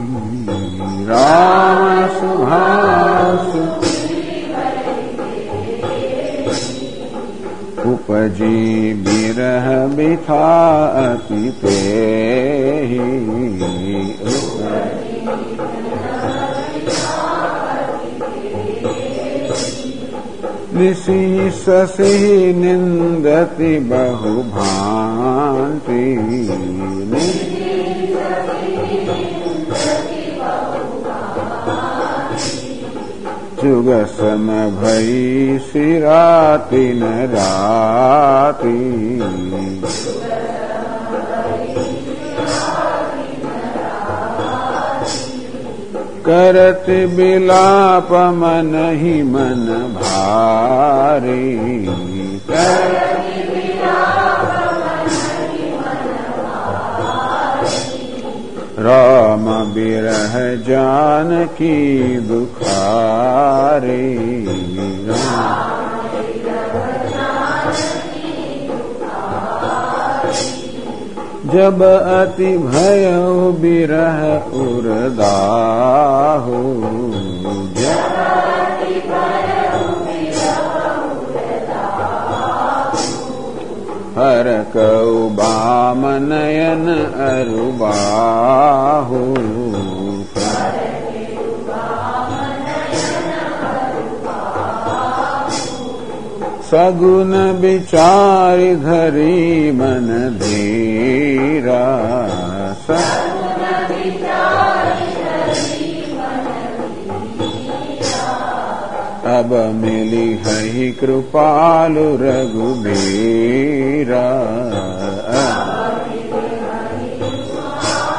राम सुभाव सुमिरि वैदेही, उपजी बिरह बिथा अति तेहि, निशि शशि निंदति बहु भांति, जुग सम भई सिराति न राति, करत बिलाप मन ही मन भारी, राम बिरह जानकी दुखारी, जब अति भयो बिरह उरदाहु, हर कऊ बाम नयन अरुबाहु, सगुन विचारि धरी मन धीरा, अब मिली हहि कृपालु रघुबीरा,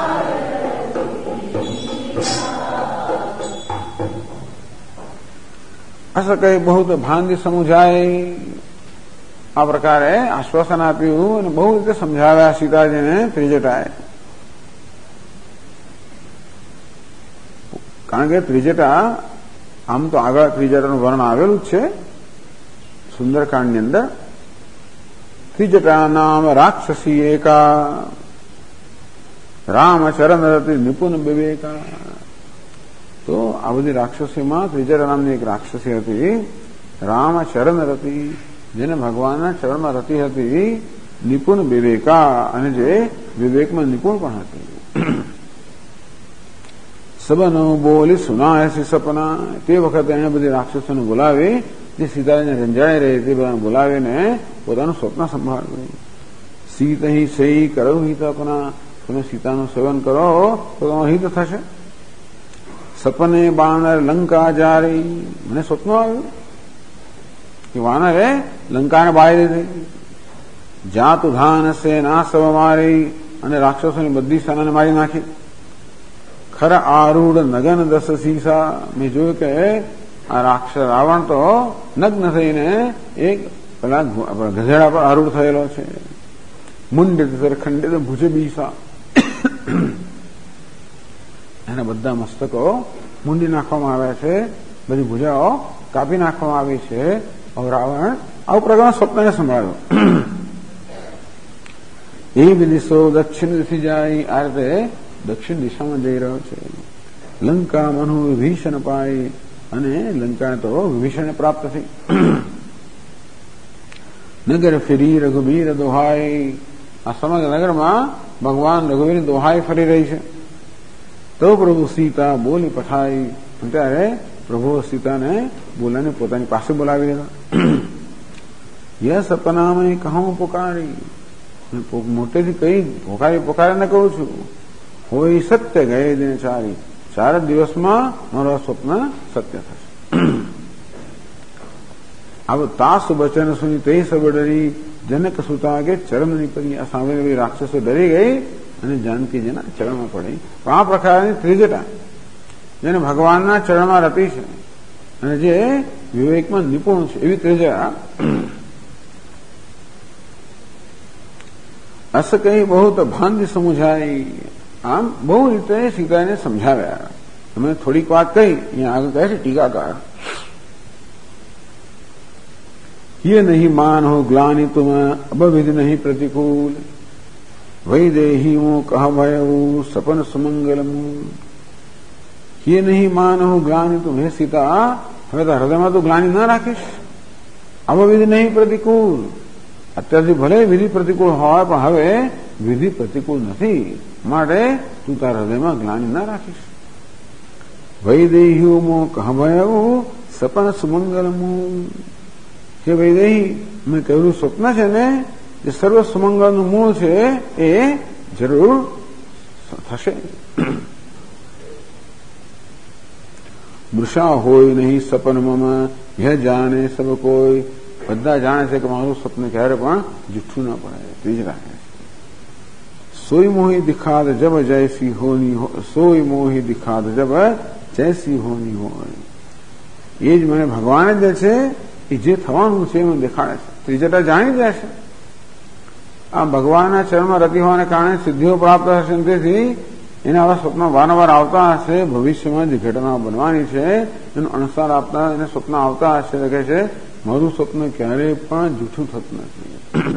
અસ કઈ બહુ ભાંતિ સમુજાય, આ પ્રકારે આશ્વાસન આપ્યું અને બહુ રીતે સમજાવ્યા સીતાજીને ત્રિજટાએ. કારણ કે ત્રિજટા આમ તો આગળ ત્રિજટાનું વર્ણન આવેલું જ છે સુંદરકાંડની અંદર. ત્રિજટા નામ રાક્ષસી એકા રામચરણ રતિ નિપુણ વિવેકા. તો આ બધી રાક્ષસીમાં ત્રિજટા નામની એક રાક્ષસી હતી, રામચરણ રતિ, જેને ભગવાનના ચરણમાં રતિ હતી, નિપુણ વિવેકા, અને જે વિવેકમાં નિપુણ પણ હતી. સબનો બોલી સુનાયસી સપના. તે વખતે એને બધી રાક્ષસોને બોલાવી, જે સીતાજીને રંજાઈ રહી તે બધાને બોલાવીને પોતાનું સ્વપ્ન સંભાળ્યું. સીત હિ સહી કરો હિત અપના. તમે સીતાનું સેવન કરો તો તમારું હિત થશે. સપને બાનર લંકા જારી. મને સ્વપ્ન આવ્યું કે વાનરે લંકાને બાળી દીધી. જાતુ ધાન સે ના સવ મારી. અને રાક્ષસોની બધી સેનાને મારી નાખી. ખર આરૂઢ નગન દસ સીસા. મેં જોયું કે આ રાક્ષસ રાવણ તો નગ્ન થઈને એક પેલા ગધેડા પર આરૂઢ થયેલો છે. મુંડિત ખંડિત ભુજ બીસા. એના બધા મસ્તકો મુંડી નાખવામાં આવ્યા છે, બધી ભુજાઓ કાપી નાખવામાં આવી છે. રાવણ આવું પ્રકારનું સ્વપ્નને સંભાળ્યું. એ દિશો દક્ષિણ દિશી જાય. આ રીતે દક્ષિણ દિશામાં જઈ રહ્યો છે. લંકા મનુ વિભીષણ પાય. અને લંકા તો વિભીષણને પ્રાપ્ત થઈ. નગર ફેરી રઘુબીર દોહાઈ. આ સમગ્ર નગરમાં ભગવાન રઘુવીરની દોહાઈ ફરી રહી છે. તો પ્રભુ સીતા બોલી પઠાઈ. ત્યારે પ્રભુ સીતાને બોલાને પોતાની પાસે બોલાવી દીધા. યસ સપનામાં કહું પુકારી. મોટેથી કઈ પુકારીને કહું છું. હોય સત્ય ગયે દિન ચારી. 4 દિવસમાં મારું સ્વપ્ન સત્ય થશે. હવે તાસ વચન સુની તે સબ ડરી. જનક સુતા કે ચરણની પરી. આ સાંભળીને રાક્ષસો ડરી ગઈ અને જાનકીજીના ચરણમાં પડી. પણ આ પ્રકારની ત્રિજટા, જેને ભગવાનના ચરણમાં રતી છે અને જે વિવેકમાં નિપુણ છે, એવી ત્રિજટા અસ કઈ બહુ ભાંતિ સમુજાય. આમ બહુ રીતે સીતાને સમજાવ્યા. અમે થોડીક વાત કહી, અહીંયા આગળ કહે છે ટીકાકાર. ये नहीं मान हो ग्लानि तुम अबविध नहीं प्रतिकूल. वैदेही वो कह भयऊ सपन सुमंगलम. ये नहीं मान हो ग्लानि तुम. હે સીતા, હવે તો હૃદયમાં તું ગ્લાનિ ન રાખીશ. અબવિધ નહીં પ્રતિકૂળ. અત્યારથી ભલે વિધિ પ્રતિકૂળ હોય, પણ હવે વિધિ પ્રતિકૂળ નથી, માટે તું તારા હૃદયમાં ગ્લાનિ ન રાખીશ. વૈદેહી મો કહ ભયऊ સપન સુમંગલમ. કે વૈદેહી, મેં કહેલું સ્વપ્ન છે ને, જે સર્વ સુમંગળનું મૂળ છે, એ જરૂર થશે. વૃષા હોય નહીં સપન મમ. यह જાણે સબ કોઈ. બધા જાણે છે કે મારું સ્વપ્ન ક્યારે પણ જુઠ્ઠું ના પડે, તેજ રાખે. સોઈ મોહી દિખાદ જબ જૈસી હોની હો. સોઈ મોહી દિખાદ જબ જૈસી હોની હોય. એ જ મને ભગવાન જ છે, એ જે થવાનું છે એમાં દેખાડે છે. ત્રિજટા જાણી જાય છે. આ ભગવાનના ચરણમાં રતિ હોવાને કારણે સિદ્ધિઓ પ્રાપ્ત હશે. તેથી એને આવા સ્વપ્ન વારંવાર આવતા હશે. ભવિષ્યમાં જે ઘટના બનવાની છે એનો અણસાર આપતા એને સ્વપ્ન આવતા હશે. કહે છે મારું સ્વપ્ન ક્યારેય પણ જૂઠું થતું નથી.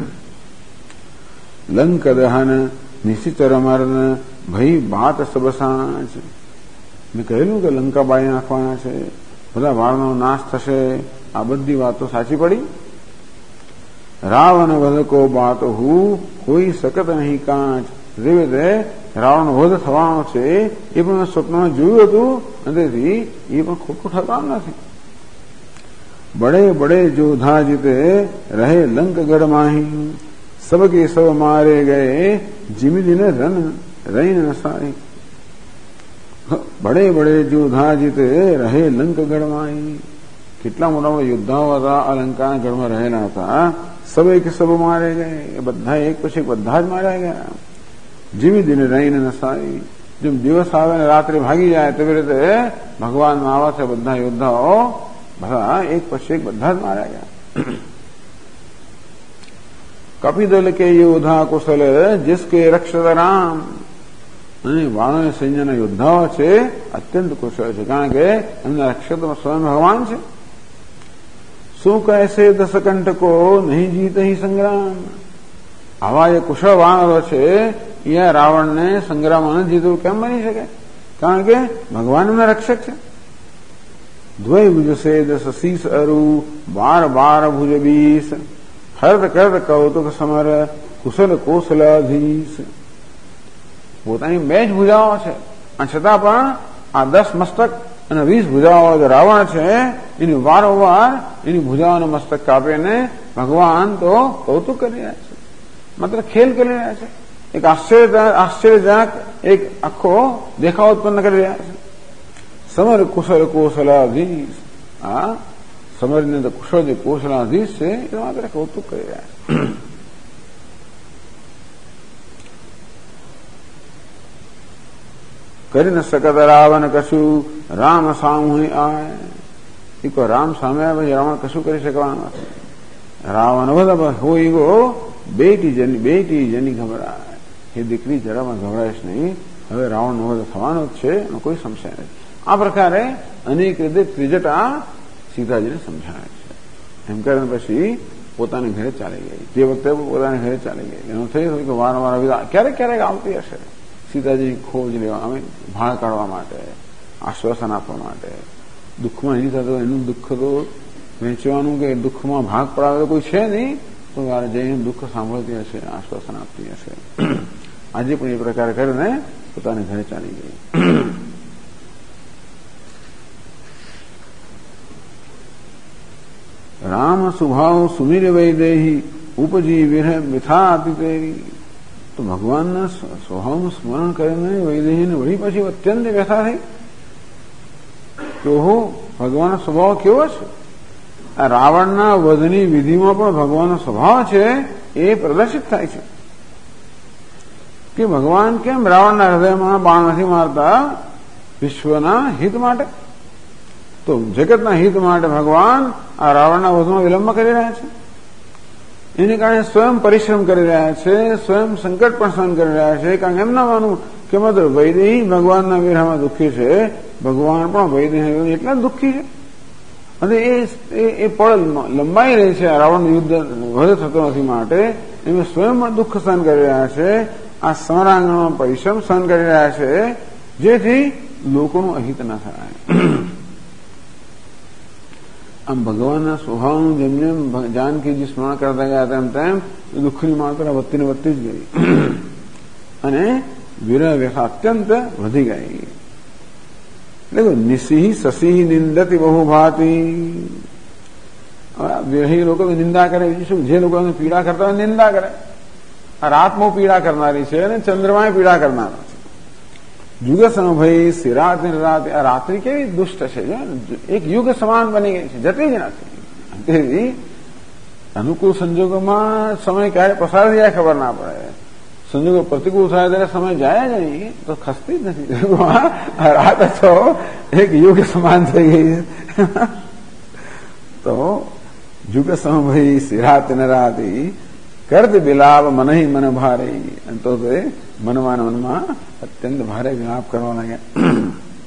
લંક દહન નિશ્ચિત રમર્ન ભઈ બાત સબસાંચ. મેં કહેલું કે લંકા બાળી નાખવાના છે, બધા વાળનો નાશ થશે. આ બધી વાતો સાચી પડી. રાવણ વધ કો બાત હું કોઈ શકત નહીં કાંચ. જેવી રીતે રાવણ વધ થવાનો છે એ પણ મેં સ્વપ્નમાં જોયું હતું, અને તેથી એ પણ ખોટું ઠરવાનું નથી. બડે બડે જોધા જીતે રહે લંક ગઢ માહી. સબકે સબ મારે ગયે જીમી દિને રન રહીને નસાઈ. બડે બડે જોધા જીતે રહે લંક ગઢ માહી. કેટલા મોટા મોટા યોદ્ધાઓ હતા આ લંકાના ગઢમાં રહેલા હતા. સબે કે સબ મારે ગયે. બધા એક પછી બધા જ માર્યા ગયા. જીવી દિને રહીને નસાઈ. જેમ દિવસ આવે ને રાત્રે ભાગી જાય તેવી રીતે ભગવાન આવા છે બધા યોદ્ધાઓ બધા એક પછી એક બધા જ માર્યા ગયા. કપિદલ કે યોધા કુશલ જિસકે રક્ષત રામ, અને વાણો સૈન્યના યોદ્ધાઓ છે અત્યંત કુશળ છે, કારણ કે એમના રક્ષકમાં સ્વયં ભગવાન છે. શું કહેશે દસકંઠકો નહીં જીત હી સંગ્રામ, આવા જે કુશળ વાનરો છે એ રાવણને સંગ્રામમાં જીતવું કેમ બની શકે? કારણ કે ભગવાન એમના રક્ષક છે. દ્વય ભુજ સે દસ શીસ અરુ, બાર બાર ભુજ બીસ, હર્ત કર્ત કૌતુક સમર, કુશલ કૌશલાધીશ. પોતાની 2 જ ભુજાઓ છે, અને છતાં પણ આ 10 મસ્તક અને 20 ભુજાઓ જે રાવણ છે એની વારંવાર એની ભુજાઓનું મસ્તક કાપીને ભગવાન તો કૌતુક કરી રહ્યા છે, માત્ર ખેલ કરી રહ્યા છે. એક આશ્ચર્યજનક એક આખો દેખાવ ઉત્પન્ન કરી રહ્યા છે. સમર કુશલ કૌશલાધીશ, આ સમરની અંદર કુશળ જે કૌશલાધીશ છે એ માત્ર કૌતુક કરી રહ્યા છે. કરી ન શકત રાવણ કશું, રામ સામું આય. એ કોઈ રામ સામે આવે રાવણ કશું કરી શકવાનું નથી. રાવણ બધા હોય ગો બેટી જની ગભરાય, એ દીકરી જરામાં ગભરાઈશ નહીં, હવે રાવણ નો વધ થવાનો જ છે, એનો કોઈ સંશય નથી. આ પ્રકારે અનેક રીતે ત્રિજટા સીતાજીને સમજાવે છે. એમ કરીને પછી પોતાને ઘરે ચાલી ગઈ. તે વખતે પોતાને ઘરે ચાલી ગઈ. એનું થયું કે વારંવાર ક્યારેક ક્યારેક આવતી હશે સીતાજીની ખોજ લેવા, અમે ભાળ કાઢવા માટે, આશ્વાસન આપવા માટે. દુઃખમાં નહીં થતો એનું દુઃખ તો વેચવાનું કે દુઃખમાં ભાગ પડાવે તો કોઈ છે નહીં, તો યારે જઈને દુઃખ સાંભળતી હશે, આશ્વાસન આપતી હશે. આજે પણ એ પ્રકાર કરીને પોતાને ઘરે ચાલી ગઈ. રામ સ્વભાવ સુમીર વૈદેહી, ઉપજી વિરહ મિથા અતિ તેરી. તો ભગવાનના સ્વભાવનું સ્મરણ કરીને વૈદેહીને વળી પછી અત્યંત વ્યથા થઈ કે ઓહો, ભગવાનનો સ્વભાવ કેવો છે. આ રાવણના વધની વિધિમાં પણ ભગવાનનો સ્વભાવ છે એ પ્રદર્શિત થાય છે કે ભગવાન કેમ રાવણના હૃદયમાં બાણ નથી મારતા? વિશ્વના હિત માટે, તો જગતના હિત માટે ભગવાન આ રાવણના વધમાં વિલંબ કરી રહ્યા છે. એને કારણે સ્વયં પરિશ્રમ કરી રહ્યા છે, સ્વયં સંકટ પણ સહન કરી રહ્યા છે. કારણ કે એમ ના માનવું કે માત્ર વૈદેહી ભગવાનના વિરહમાં દુઃખી છે, ભગવાન પણ વૈદેહી એટલા જ દુઃખી છે. અને એ પળ લંબાઈ રહી છે, રાવણ યુદ્ધ વધ થતો નથી માટે એમને સ્વયં દુઃખ સહન કરી રહ્યા છે. આ સમરાંગણમાં પરિશ્રમ સહન કરી રહ્યા છે, જેથી લોકોનું અહિત ન થાય. આમ ભગવાનના સ્વભાવનું જેમ જેમ જાનકીજી સ્મરણ કરતા ગયા તેમ તેમ દુઃખની માત્રા વધતી ને વધતી જ ગઈ, અને વિરહ વ્યથા અત્યંત વધી ગઈ. એટલે નિસિહ સસિહ નિંદતી બહુ ભાતી. વિરહી લોકો નિંદા કરે, શું જે લોકો પીડા કરતા હોય નિંદા કરે. આ રાતમાં પીડા કરનારી છે અને ચંદ્રમાએ પીડા કરનારા છે. યુગ સમભય સિરાત રાત. આ રાત્રિ કેવી દુષ્ટ છે, એક યુગ સમાન બની ગઈ છે, જતી જ નથી. અનુકૂળ સંજોગોમાં સમય ક્યારે પસાર થઈ જાય ખબર ના પડે. સંજોગો પ્રતિકૂળ થાય ત્યારે સમય જાય જ નહીં, તો ખસતી જ નથી. રાત તો એક યુગ સમાન થઈ ગઈ છે. તો યુગ સમભય સિરાત રાતી કર્ત બિલાપ મનહી મન ભારે. તો તે મનમાં અત્યંત ભારે વિલાપ કરવા લાગ્યા.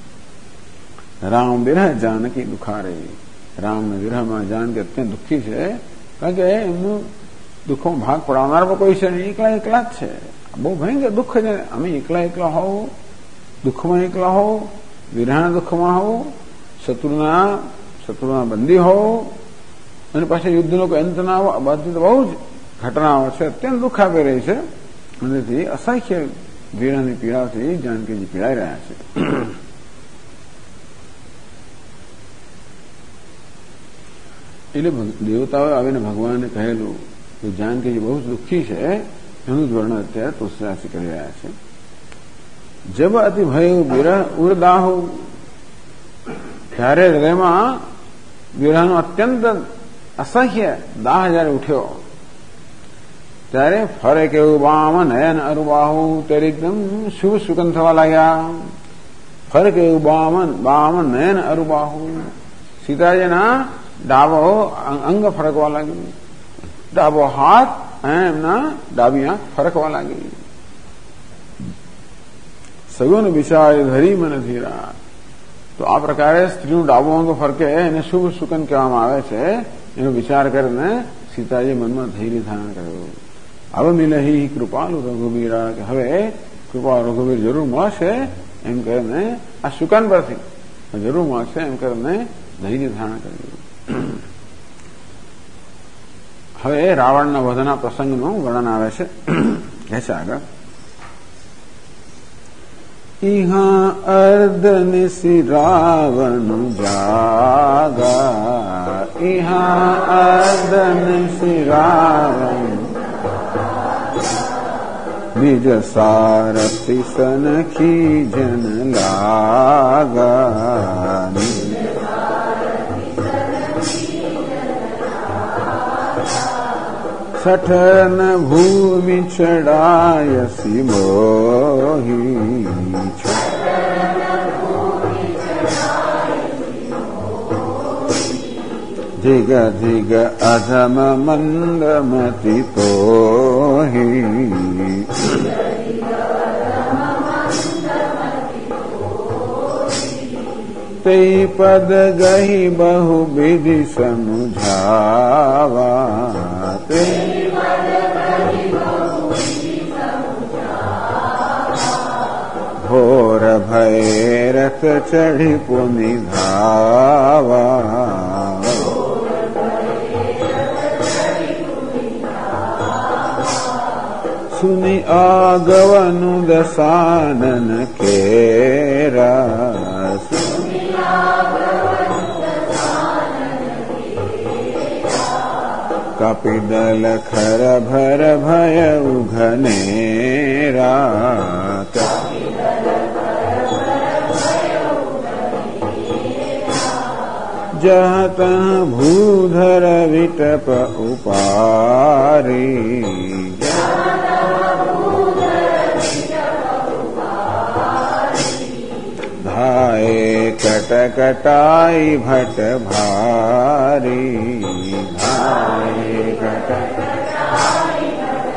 રામ વિરહ જાનકી દુખારે. રામના વિરહમાં જાનકી અત્યંત દુઃખી છે, કારણ કે એમનું દુઃખમાં ભાગ પડાવનાર પણ કોઈ છે નહીં, એકલા એકલા જ છે. બહુ ભયંકર દુઃખ છે. અમે એકલા હોવ, દુઃખમાં એકલા હોવ, વિરહના દુઃખમાં હોવ, શત્રુના બંદી હોવ, અને પાછા યુદ્ધનો કોઈ અંત ના આવો. બધી તો બહુ જ ઘટનાઓ છે, અત્યંત દુઃખ આપી રહી છે. અને અસંખ્ય વિરહની પીડાથી જાનકીજી પીડાઈ રહ્યા છે. એટલે દેવતાઓએ આવીને ભગવાનને કહેલું કે જાનકીજી બહુ જ દુઃખી છે, એનું જ વર્ણન અત્યારે તુલસીદાસજી કરી રહ્યા છે. જબ અતિ ભય વિરહ ઉર્દાહુ. ત્યારે હૃદયમાં વિરહનો અત્યંત અસહ્ય દાહ જયારે ઉઠ્યો, ત્યારે ફરે કેવું બામ નયન અરુબાહુ. ત્યારે એકદમ શુભ સુગંધ થવા લાગ્યા. ફરે કેવું બામ નયન અરુબાહુ. સીતાજીના ડાબો અંગ ફરકવા લાગ્યું, ડાબો હાથ અને એમના ડાબી આંખ ફરકવા લાગી. સગુન વિચારે ધરી મને ધીરા. તો આ પ્રકારે સ્ત્રીનું ડાબો અંગ ફરકે એને શુભ સુકન કહેવામાં આવે છે. એનો વિચાર કરીને સીતાજી મનમાં ધૈર્ય ધારણ કર્યું. હવે મિલહી કૃપાલુ રઘુવીરા, કે હવે કૃપા રઘુવીર જરૂર મળશે એમ કરીને આ સુકન પરથી જરૂર મળશે એમ કરીને ધૈર્ય ધારણ કર્યું. હવે રાવણના વધના પ્રસંગનું વર્ણન આવે છે. કહે છે આગળ, ઇહા અર્ધનિશિ રાવણ જાગા, ઇહા અર્ધનિશિ રાવણ નિજ સારથી સનખી જન લાગા. સઠન ભૂમિ ચડાયસી મોહી, જિગ જિગ અધમ મંદમતિ તોહી. તે પદ ગહી બહુ વિધિ સમુઝાવા, તે ઘોર ભૈરથ ચઢી પુનિ ધાવા. સુની આગવનુ દસાનન કેરા, કપિદલ ખર ભર ભય ઉઘનેરા. જહત ભૂધર વિટપ ઉપારી, ધાય કટકટાઈ ભટ ભારી, ધાય કટકટાઈ.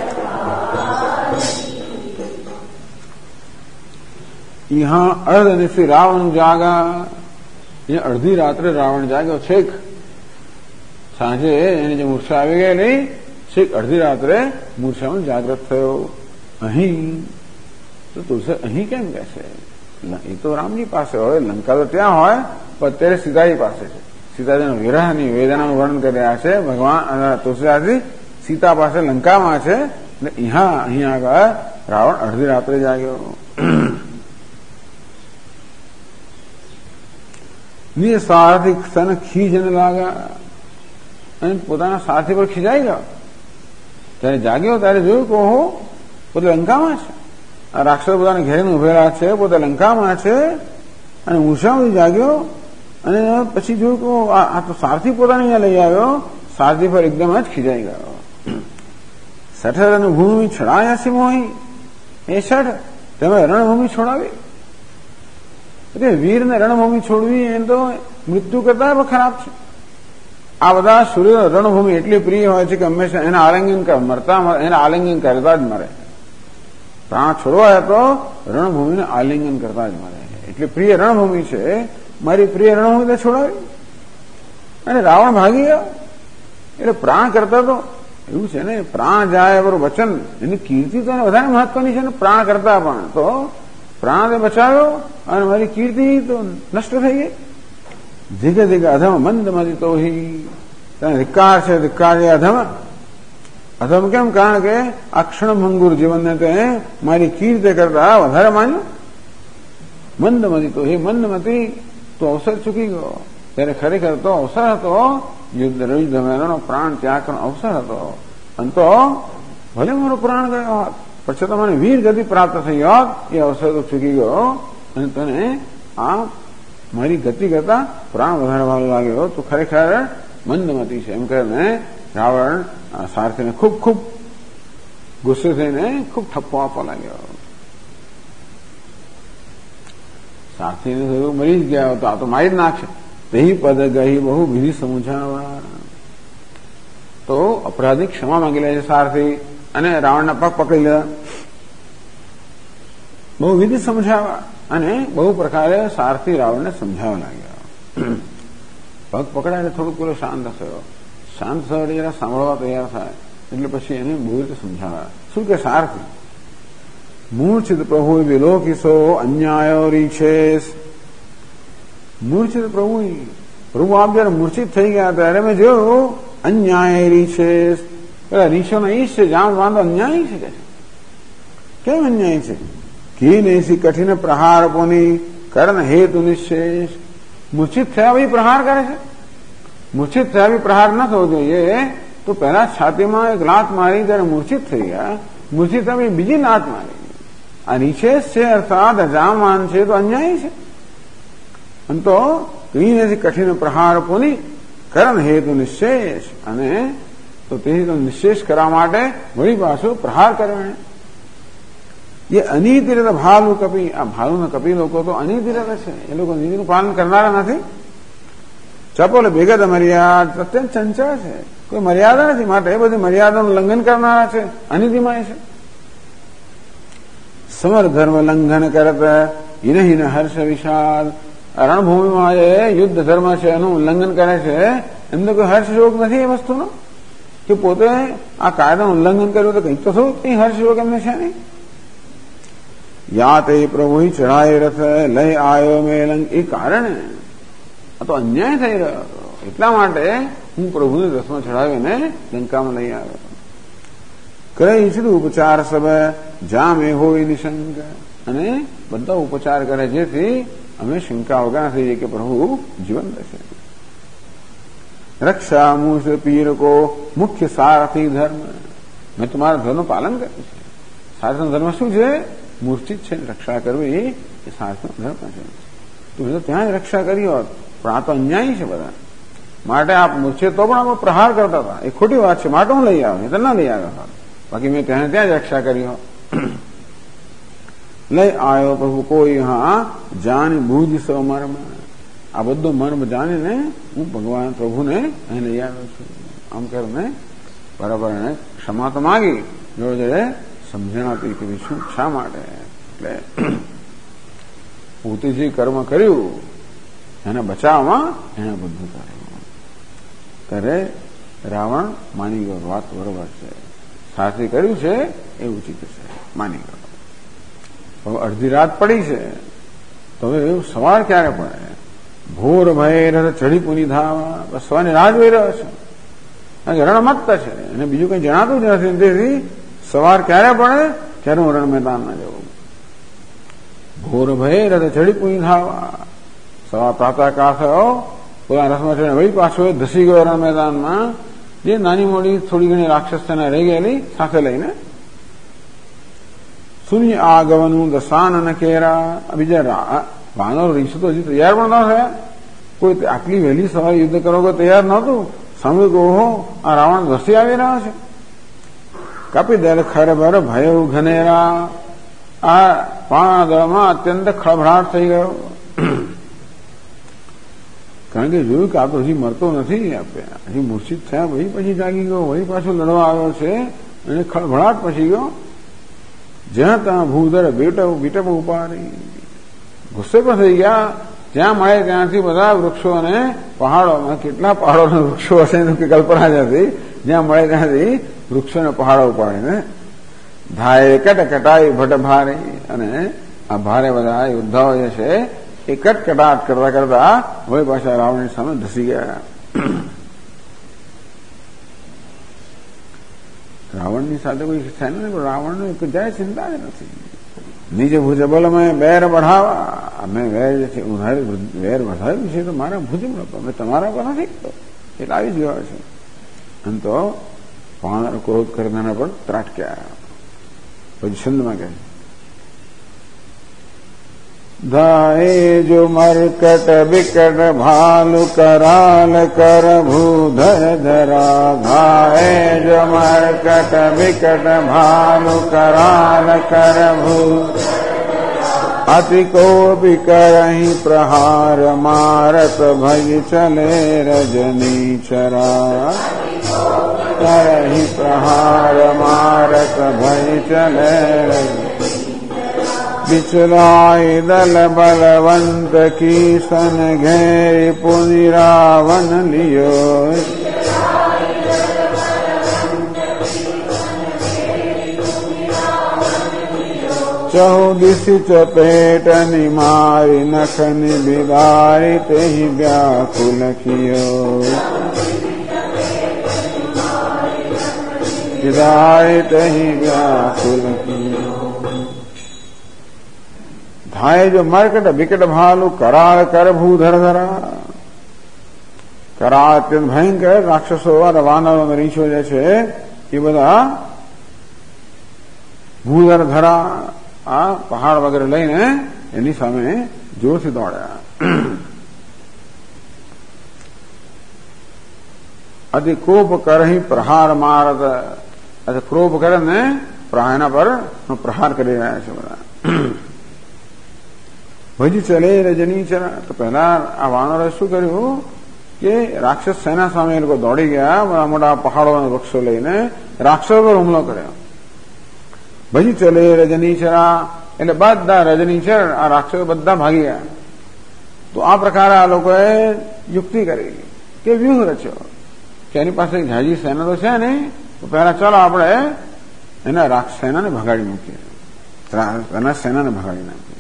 યહાં અર્ધનિશિ રાવણ જાગા. અહીંયા અડધી રાત્રે રાવણ જાગ્યો. છેક સાંજે એની જે મૂર્છા આવી ગયેલી, છેક અડધી રાત્રે મૂર્છામાં જાગ્રત થયો. અહીં તો તુલસી અહીં કેમ કે છે? એ તો રામજી પાસે હોય, લંકા તો ત્યાં હોય, પણ અત્યારે સીતાજી પાસે છે. સીતાજીના વિરહની વેદનાનું વર્ણન કરી રહ્યા છે ભગવાન તુલસીદાસજી. સીતા પાસે લંકામાં છે, એટલે અહીં આગળ રાવણ અડધી રાત્રે જાગ્યો. નિજ સારથી સન ખીજને લાગા, અને પોતાના સારથી પર ખીજાઈ ગયો. ત્યારે જાગ્યો ત્યારે જોયું કે ઓહો, પોતે લંકામાં છે. આ રાક્ષસ પોતાના ઘેરીને ઉભેલા છે, પોતે લંકામાં છે, અને ઊંચામાં જાગ્યો. અને પછી જોયું કે આ તો સારથી પોતાને અહીંયા લઈ આવ્યો. સારથી પર એકદમ જ ખીજાઈ ગયો. સઠર અને ભૂમિ છડાયાસી મોહી, એ સઠ તમે રણભૂમિ છોડાવી. એટલે વીરને રણભૂમિ છોડવી એ તો મૃત્યુ કરતા પણ ખરાબ છે. આ બધા સૂર્ય રણભૂમિ એટલી પ્રિય હોય છે કે હંમેશા એના આલિંગન એના આલિંગન કરતા જ મરે. પ્રાણ છોડવા તો રણભૂમિને આલિંગન કરતા જ મરે. એટલી પ્રિય રણભૂમિ છે, મારી પ્રિય રણભૂમિ છોડાવી. અને રાવણ ભાગી ગયો. એટલે પ્રાણ કરતા તો એવું છે ને, પ્રાણ જાય બરોબર વચન, એની કીર્તિ તો વધારે મહત્વની છે ને પ્રાણ કરતા. પણ તો પ્રાણ બચાવ્યો અને મારી કીર્તિ તો નષ્ટ થઈ ગઈ. ધીગે ધીગે અધમ મંદ મદી તો ધિક્કાર છે. ધિક્કાર એ અધમ. અધમ કેમ? કારણ કે આ ક્ષણભંગુર જીવનને તે મારી કીર્તિ કરતા વધારે માન્યું. મંદમતી તો હે મંદમતી, તો અવસર ચૂકી ગયો. ત્યારે ખરેખર તો અવસર હતો, યુદ્ધ મેળાનો પ્રાણ ત્યાગ કરવાનો અવસર હતો. અને તો ભલે મારો પ્રાણ ગયો હોત, પછી તો મને વીર ગતિ પ્રાપ્ત થઈ હોત, એ અવસર તો ચૂકી ગયો. અને તને આ મારી ગતિ કરતા પ્રાણ વધારે વાલો લાગ્યો, તો ખરેખર મંદમતી છે એમ કરીને રાવણ સારથીને ખૂબ ખૂબ ગુસ્સે થઈને ખૂબ ઠપ્પો આપવા લાગ્યો. સારથીને થયું મરી જ ગયા તો આ તો મારી જ નાખશે. તે પદ ગઈ બહુ વિધિ સમજાવા. તો અપરાધી ક્ષમા માંગી લે છે સારથી, અને રાવણના પગ પકડી લીધા, બહુ વિધિ સમજાવવા, અને બહુ પ્રકારે સારથી રાવણને સમજાવવા લાગ્યા. પગ પકડાય એટલે થોડુંક પેલો શાંત થયો, શાંત થયો એટલે જરા સાંભળવા તૈયાર થાય, એટલે પછી એને બહુ રીતે સમજાવ્યા. શું કે સારથી? મૂર્છિત પ્રભુ વિલોકિસો અન્યાયો રીછેસ. મૂર્છિત પ્રભુ આપ જયારે મૂર્છિત થઈ ગયા ત્યારે મેં જોયું અન્યાય રીછેસ. પેલા રીછોનો ઈશ છે, જામ વાંધો અન્યાય છે. કેમ અન્યાય છે? કીન એસી કઠિન પ્રહાર પોની કર્ણ હેતુ નિશેષ. મૂર્છિત થયા પછી પ્રહાર કરે છે? મૂર્છિત થયા પછી પ્રહાર ન થવો જોઈએ. તો પહેલા છાતીમાં એક લાત મારી, ત્યારે મૂર્છિત થઈ ગયા. મૂર્છિત થયા પછી બીજી લાત મારી. આ નિશેષ છે, અર્થાત અજામાન છે, તો અન્યાય છે. અને તો કીન એસી કઠિન પ્રહાર પોની કર્ણ હેતુ નિશેષ. અને તો તેથી તો નિશેષ કરવા માટે વળી પાછું પ્રહાર કર્યો. એ અનીતિ રીતે ભાલુ કપી, આ ભાલુ ને કપી લોકો તો અનીતિ રીતે છે, એ લોકો નીતિનું પાલન કરનારા નથી. ચપલ ભેગત મર્યાદ અત્યંત ચંચળ છે, કોઈ મર્યાદા નથી, માટે એ બધી મર્યાદાનું ઉલ્લંઘન કરનારા છે, અનીતિમાં છે. સમર ધર્મ લંઘન કરત હિન હર્ષ વિષાદ. રણભૂમિમાં એ યુદ્ધ ધર્મ છે એનું ઉલ્લંઘન કરે છે, એમને કોઈ હર્ષ શોક નથી એ વસ્તુનો, કે પોતે આ કાયદાનું ઉલ્લંઘન કર્યું તો કંઈક તો થયું, કંઈ હર્ષ શોક એમને છે નહીં. યા તે પ્રભુ ચઢાય રથ લઈ આવ્યો મેલંગ. એ કારણે આ તો અન્યાય થઈ રહ્યો હતો, એટલા માટે હું પ્રભુને રથમાં ચઢાવીને લંકામાં લઈ આવ્યો. કરે ઈચ્છતું ઉપચાર સબ જામે હોય નિશંક. અને બધા ઉપચાર કરે, જેથી અમે શંકા વગર થઈએ કે પ્રભુ જીવંત છે. રક્ષા મુસ પીર કો મુખ્ય સારથી ધર્મ. મેં તમારા ધર્મનું પાલન કર્યું છે. સારથીનો ધર્મ શું છે? મૂર્છિત છે, રક્ષા કરવી એ સારથીનો ધર્મ છે. તો મેં તો ત્યાં જ રક્ષા કરી હોત, પણ આ તો અન્યાય છે બધા માટે. આપ મૂર્છિત તો પણ આપણે પ્રહાર કરતા હતા, એ ખોટી વાત છે, માટે હું લઈ આવ્યો, એ તો ના લઈ આવ્યો હોત, બાકી મેં ત્યાં જ રક્ષા કરી હોત. લઈ આવ્યો પ્રભુ કોઈ હા જાન ભૂજ સમર્મ. આ બધો મર્મ જાણીને હું ભગવાન પ્રભુને અહીં લઈ આવ્યો છું. આમ કરીને બરાબર એને ક્ષમા તો માગી, જોડે સમજણ આપી કે શું શા માટે. એટલે પોતે જે કર્મ કર્યું એના બચાવમાં એને બધું કર્યું. ત્યારે રાવણ માની ગયો, વાત બરોબર છે, સાચી કર્યું છે એ ઉચિત છે, માની ગયો. હવે અડધી રાત પડી છે, તો હવે સવાર ક્યારે પડે? ભોર ભય ચડી પૂરી ધાવા. બસ સવારની રાહ જોઈ રહ્યો છે, રણમત્ત છે, એને બીજું કઈ જણાતું જ નથી. તેથી સવાર ક્યારે પડે ત્યારે હું રણ મેદાનમાં જવું. ભોર ભય ચડી પૂરી ધાવા. સવાર પ્રાતઃકાળ થયો, પોતાના રથમાં ચડીને વળી પાછો ધસી ગયો રણ મેદાનમાં. જે નાની મોટી થોડી ઘણી રાક્ષસ તેને રહી ગયેલી સાથે લઈને. સૂર્ય આગમનું દશાન ન કેરા. બીજા વાનર રીછો તો હજી તૈયાર પણ ન થયા. કોઈ આટલી વહેલી સવારે યુદ્ધ કરવા કોઈ તૈયાર નહોતું. સામે ઓહો, આ રાવણ ધસી આવી રહ્યો છે. કાપી દે ખરબર ભય ઘનેરા. આ પાણદળમાં અત્યંત ખળભળાટ થઈ ગયો, કારણ કે જોયું કે આ તો હજી મરતો નથી, હજી મૂર્છિત થયા પછી જાગી ગયો, વળી પાછો લડવા આવ્યો છે, અને ખળભળાટ પછી ગયો. જ્યાં ત્યાં ભૂધર બીટપ ઉપાડી. ગુસ્સે પણ થઈ ગયા. જ્યાં મળે ત્યાંથી બધા વૃક્ષો અને પહાડોમાં, કેટલા પહાડો વૃક્ષો હશે કે કલ્પના જ હતી, જ્યાં મળે ત્યાંથી વૃક્ષો અને પહાડો ઉપાડીને ધાય કટકટાઈ ભટ ભારે. અને આ ભારે બધા યોદ્ધાઓ જે છે એ કટકટાટ કરતા કરતા વળી પાછા રાવણની સામે ધસી ગયા. રાવણની સાથે કોઈ થાય નથી, પણ રાવણને જાય ચિંતા જ નથી. નીચે ભુજબલ મેં વેર બઢાવા. અમે વેર જે છે વેર વધાર્યું છે તો મારા ભુજબલ અમે તમારા પર નથી, એટલે આવી જ ગયો છે. અને તો વાનર ક્રોધ કરનારા પણ ત્રાટક્યા. પછી છંદમાં કહે ધાએ જો મરકટ વિકટ ભાલુ કરાલ કર ભૂધર ધરા. ધાએ જો મરકટ વિકટ ભાલુ કરાલ કર ભૂ. अति कोपि करहि प्रहार मारत भय चले रजनीचरा करहि प्रहार मारत भय चले बिचलाय दल बलवंत की सन घेरि पुनि रावण लियो चौदिस चपेट निमारि नखनि बिदारि तेहि व्याकुल कियो बिदारि तेहि व्याकुल कियो। धाये जो मरकट विकट भालू कराल कर भूधर धरा कराल અત્યંત ભયંકર રાક્ષસો અને વાનરો અને રીંછો જે છે એ બધા ભૂધર ધરા આ પહાડ વગેરે લઈને એની સામે જોરથી દોડ્યા. અતિ ક્રોપ કરહી પ્રહાર મારત ક્રોપ કરે ને એના પર પ્રહાર કરી રહ્યા છે બધા. ભજી ચલે રજનીચર તો પહેલા આ વાનરોએ શું કર્યું કે રાક્ષસ સેના સામે એ લોકો દોડી ગયા મોટા મોટા પહાડો અને વૃક્ષો લઈને રાક્ષસો પર હુમલો કર્યો. ભજી ચલે રજનીચરા એટલે બધા રજનીચર આ રાક્ષસો બધા ભાગી ગયા. તો આ પ્રકારે આ લોકોએ યુક્તિ કરી કે વ્યૂહ રચ્યો કે એની પાસે ઝાઝી સેના તો છે ને તો પહેલા ચાલો આપણે એના સેનાને ભગાડી મૂકીએ એના સેનાને ભગાડી નાખીએ.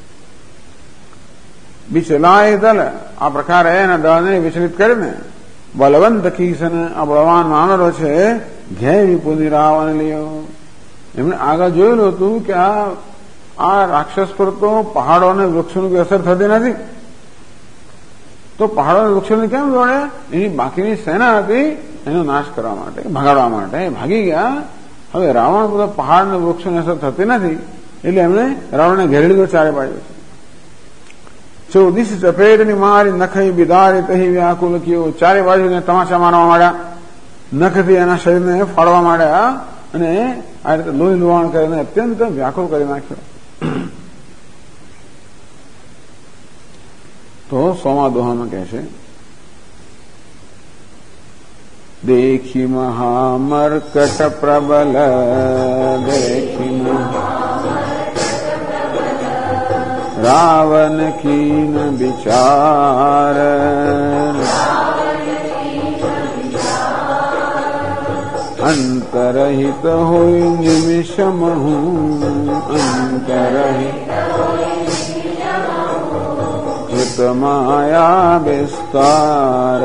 બિચલાય દલ આ પ્રકારે એના દળને વિચલિત કરીને બલવંત કીસન આ બળવાન વાનરો છે ઘેરી પુની રાવણ લ્યો. એમણે આગળ જોયેલું હતું કે આ રાક્ષસ પર તો પહાડો અને વૃક્ષોની અસર થતી નથી તો પહાડો અને વૃક્ષોને કેમ દોડે એની બાકીની સેના હતી એનો નાશ કરવા માટે ભગાડવા માટે ભાગી ગયા. હવે રાવણ બધા પહાડ અને વૃક્ષોની અસર થતી નથી એટલે એમણે રાવણને ઘેરી લીધો ચારે બાજુ. ચૌદીસ ચપેટની મારી નખઈ બિદારી તહી વ્યાકુલ કયો ચારે બાજુને તમાચા મારવા માંડ્યા નખથી એના શરીરને ફાડવા માંડ્યા અને આ રીતે લોહી લુહાણ કરીને અત્યંત વ્યાકુળ કરી નાખ્યો. તો સોમા દોહામાં કહે છે દેખી મહામર્કટ પ્રબલ દેખી रावण कीन विचार अंतरहित होई निमिष महु अंतरहित चित माया विस्तार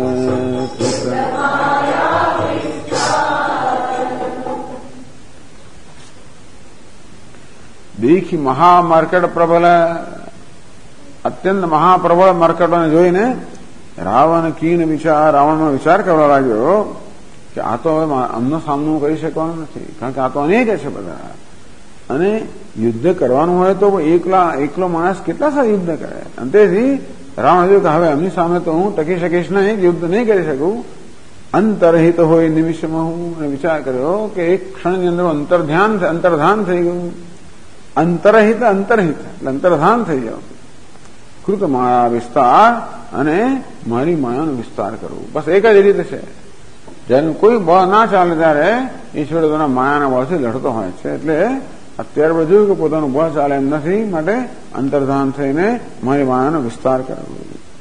દેખી મહામર્કટ પ્રબલ અત્યંત મહાપ્રબળ મર્કટોને જોઈને રાવણ કીન વિચાર રાવણનો વિચાર કરવા લાગ્યો કે આ તો હવે આમનો સામનો કરી શકવાનો નથી કારણ કે આ તો અનેક છે બધા અને યુદ્ધ કરવાનું હોય તો એકલો માણસ કેટલા સારા યુદ્ધ કરે. અંતેથી રાવણ જોયું કે હવે એમની સામે તો હું ટકી શકીશ નહીં યુદ્ધ નહીં કરી શકું. અંતરહિત હોય નિમિષમાં હું વિચાર કર્યો કે એક ક્ષણની અંદર અંતર્ધાન થઈ ગયું. અંતરહિત એટલે અંતર્ધાન થઈ જાવ કૃત માયા વિસ્તાર અને મારી માયાનો વિસ્તાર કરવું બસ એક જ રીતે છે. જયારે કોઈ બળ ના ચાલે ત્યારે ઈશ્વર તેના માયાના બળથી લડતો હોય છે. એટલે અત્યારે બધું જોયું કે પોતાનું બળ ચાલે એમ નથી માટે અંતર્ધાન થઈને મારી માયાનો વિસ્તાર કરવો.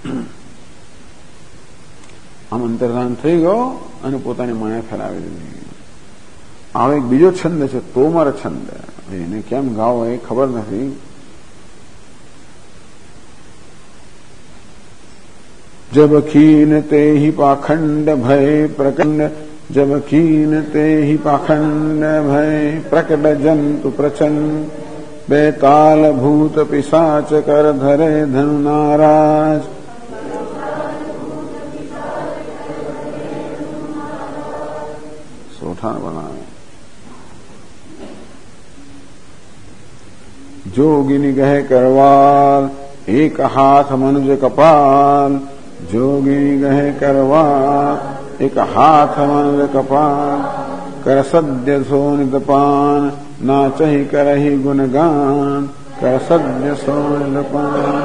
આમ અંતર્ધાન થઈ ગયો અને પોતાની માયા ફેલાવી દીધી. હવે એક બીજો છંદ છે તોમર છંદ એને કેમ ગાવો એ ખબર નથી. जब खीन ते ही पाखंड भय प्रकंड जब खीन ते ही पाखंड भय प्रकट जंतु प्रचंड बेताल भूत पिशाच कर धरे धनु नाराज सोठा बनावे जोगिनी गहे करवाल एक हाथ मनुज कपाल जोगिनी गहे करवाल एक हाथ मनुज कपाल कर सद्य सोनित पान नाचहि करहि गुणगान કરસદ્ય સોલપાન.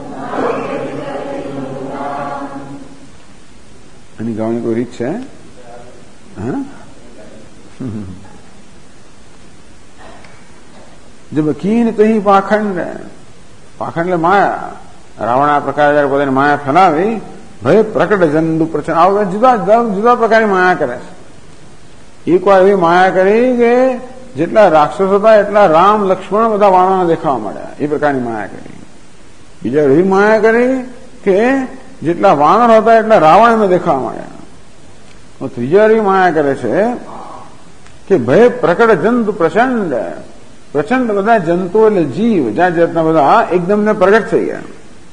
આની ગાવાની કોઈ રીત છે? હા, જબ કીન તહી પાખંડ. પાખંડ એટલે માયા. રાવણ આ પ્રકારે જયારે પોતાની માયા ફેલાવી, ભય પ્રકટ જંતુ પ્રચંડ, આ વખતે જુદા જુદા પ્રકારની માયા કરે છે. એક વાર એવી માયા કરી કે જેટલા રાક્ષસો હતા એટલા રામ લક્ષ્મણ બધા વાણોને દેખાવા મળ્યા, એ પ્રકારની માયા કરી. બીજા એવી માયા કરી કે જેટલા વાનર હતા એટલા રાવણ એમને દેખાવા મળ્યા. ત્રીજા એવી માયા કરે છે કે ભય પ્રકટ જંતુ પ્રચંડ. પ્રચંડ બધા જંતુ એટલે જીવ જાત જાતના બધા એકદમ ને પ્રગટ થઈ ગયા.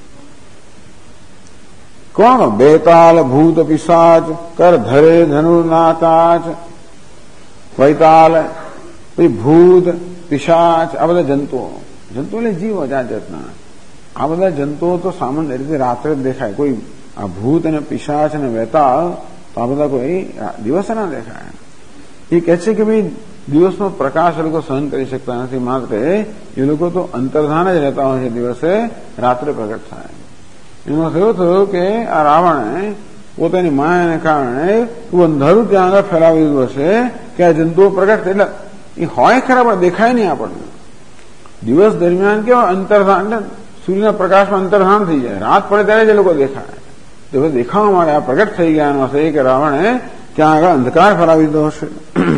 કોણ? બેતાલ ભૂત પિશાચ કર ધરે ધનુર્નાકાચ. વૈતાલ, ભૂત, પિશાચ, આ બધા જંતુઓ. જંતુ એટલે જીવો જાત જાતના. આ બધા જંતુઓ તો સામાન્ય રીતે રાત્રે જ દેખાય. કોઈ આ ભૂત અને પિશાચ અને વૈતાલ તો આ બધા કોઈ દિવસે ના દેખાય. એ કહે છે કે ભાઈ દિવસનો પ્રકાશ એ લોકો સહન કરી શકતા નથી, માત્ર એ લોકો તો અંતર્ધાન જ રહેતા હોય છે, દિવસે રાત્રે પ્રગટ થાય. એમાં થયો થયો કે આ રાવણે પોતાની માયાને કારણે અંધારું ત્યાં આગળ ફેલાવી દીધું હશે કે આ જંતુઓ પ્રગટ, એટલે એ હોય ખરા પણ દેખાય નહીં આપણને. દિવસ દરમિયાન કેવા અંતર્ધાન, સૂર્યના પ્રકાશમાં અંતર્ધાન થઈ જાય, રાત પડે ત્યારે જ એ લોકો દેખાય. તો દેખાવા માટે આ પ્રગટ થઈ ગયા હશે કે રાવણે ત્યાં આગળ અંધકાર ફેલાવી દીધો હશે.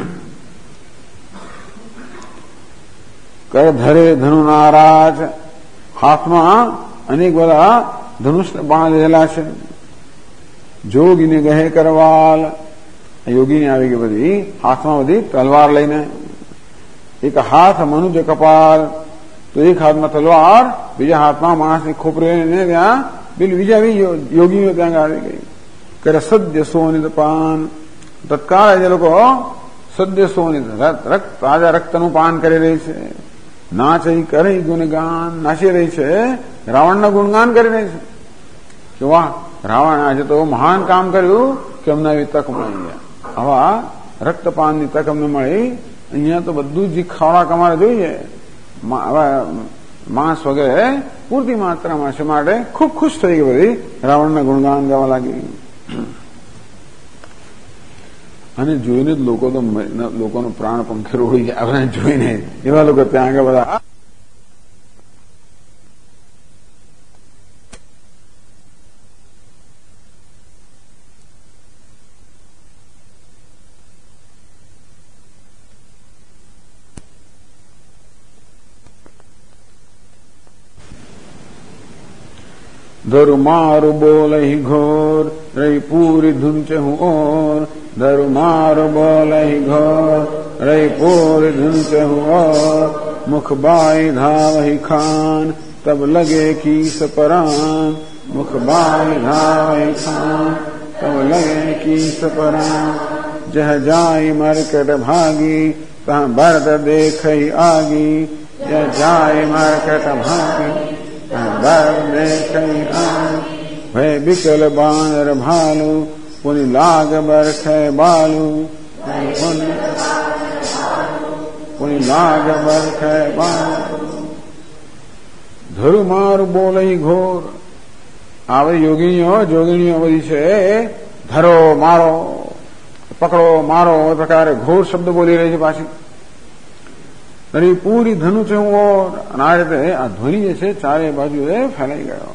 કર ધરે ધનુ નારાજ. હાથમાં અનેક બધા ધનુષ બાણ લીધેલા છે. જોગીને ગહે કરવાલ. યોગીની આવી ગઈ બધી હાથમાં બધી તલવાર લઈને. એક હાથ મનુજ કપાલ, તો એક હાથમાં તલવાર, બીજા હાથમાં માણસની ખોપરી લઈને ત્યાં બીજા યોગીઓ ત્યાં આવી ગઈ. કરે સદ્ય સોનિત પાન. તત્કાળ એ લોકો સદ્ય સોનિત તાજા રક્તનું પાન કરી રહી છે. નાચી કરી ગુણગાન, નાચી રહી છે, રાવણના ગુણગાન કરી રહી છે કે વાહ રાવણ આજે તો મહાન કામ કર્યું કે અમને આવી તક મળી ગયા. આવા રક્તપાનની તક અમને મળી. અહીંયા તો બધું જ ખોરાક અમારે જોઈએ, માંસ વગેરે પૂરતી માત્રામાં છે, માટે ખૂબ ખુશ થઈ ગઈ બધી, રાવણના ગુણગાન ગાવા લાગી. અને જોઈને જ લોકો તો લોકોનો પ્રાણ પંખે રોડી ગયા જોઈને. એવા લોકો ત્યાં આગળ બધા ધરુ મારું બોલહી ઘોર રહી પૂરી ધૂંચે હું ઓર. ધરુ મારું બોલહી ઘોર રહી પૂરી ધૂંચે હું ઓર. મુખ બાઈ ધાવહી ખાન તબ લગે કીસ પરાન. મુખ બાઈ ધાવહી ખાન તબ લગે કીસ પરાન. જહ જાય મરકટ ભાગી તહ ભરત દેખઈ આગી. જહ જાય મરકટ ભાગી ભય બિકલ બાનર ભાલુ. પુનિ લાગ બરખે બાલુ. પુનિ લાગ બરખે બાલુ. ધરુ મારું બોલઈ ઘોર. આવે જોગીણીઓ બધી છે. ધરો મારો, પકડો મારો, એ પ્રકારે ઘોર શબ્દ બોલી રહી છે પાછી. અને પૂરી ધનુ છે હું ઓર. અને આ રીતે આ ધ્વનિ જે છે ચારે બાજુ ફેલાઈ ગયો.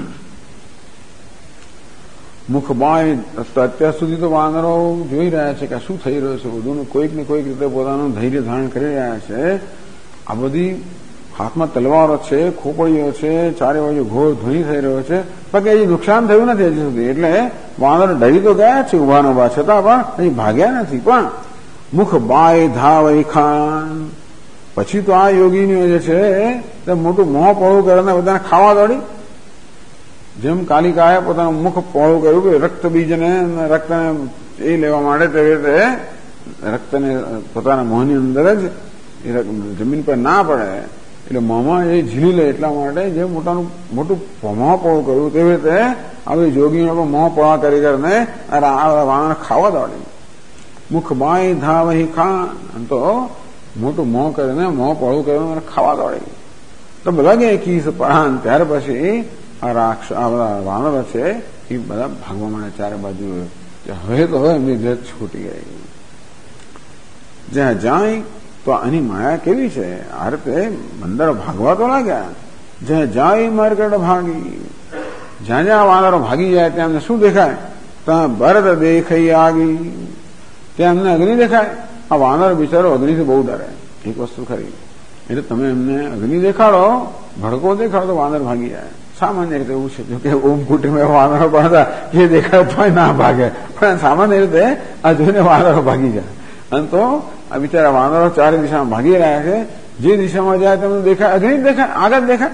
મુખ બાય. અત્યાર સુધી તો વાનરો જોઈ રહ્યા છે કે શું થઈ રહ્યું છે બધું, કોઈક ને કોઈક રીતે પોતાનું ધૈર્ય ધારણ કરી રહ્યા છે. આ બધી હાથમાં તલવારો છે, ખોપડીઓ છે, ચારે બાજુ ઘોર ધ્વનિ થઈ રહ્યો છે, પણ હજી નુકસાન થયું નથી હજી સુધી. એટલે વાનરો ડરી તો ગયા છે ઉભાનો ઉભા, છતાં પણ હજી ભાગ્યા નથી. પણ મુખ બાય ધાવઈ ખાન. પછી તો આ યોગીનીઓ જે છે તે મોટું મોં પહોળું કરીને બધાને ખાવા દોડી. જેમ કાલિકાએ પોતાનું મુખ પહોળું કર્યું કે રક્ત બીજને રક્તને એ લેવા માટે, તે રીતે રક્તને પોતાના મોંની અંદર જ જમીન પર ના પડે એટલે મોંમાં એ ઝીલી લે એટલા માટે જે મોટું મોં પહોળું કર્યું, તેવી રીતે આવી જોગીઓ પણ મોં પહોળા કરી કરીને વાણને ખાવા દોડી. મુખ બાઈ ધાવહી ખાન. તો મોટું મોં કરીને મોં પહોળું કરીને ખાવા દોડી. તો લગે કીસ પરાન. ત્યાર પછી આ આ બધા વાનરો છે એ બધા ભાગવા માંડે ચારે બાજુ. હવે તો હવે એમની ધ્વજ છૂટી ગઈ. જ્યાં જાય તો આની માયા કેવી છે, આ રીતે બંદરો ભાગવા તો લાગ્યા. જ્યાં જાય મરકટ ભાગી. જ્યાં જ્યાં વાનરો ભાગી જાય ત્યાં એમને શું દેખાય? ત્યાં ભરત દેખાઈ આગી. ત્યાં એમને અગ્નિ દેખાય. આ વાનર બિચારો અગ્નિથી બહુ ડરે. એક વસ્તુ ખરી, એટલે તમે એમને અગ્નિ દેખાડો, ભડકો દેખાડો તો વાનર ભાગી જાય. સામાન્ય રીતે એવું છે, જોકે ઓમ કુટુંબમાં વાનરો પણ હતા જે દેખાય તો ના ભાગે, પણ સામાન્ય રીતે આ જોઈને વાનરો ભાગી જાય. અને તો આ બિચારા વાનરો ચારે દિશામાં ભાગી રહ્યા છે. જે દિશામાં જાય તમને દેખાય અગ્નિ દેખાય, આગળ દેખાય.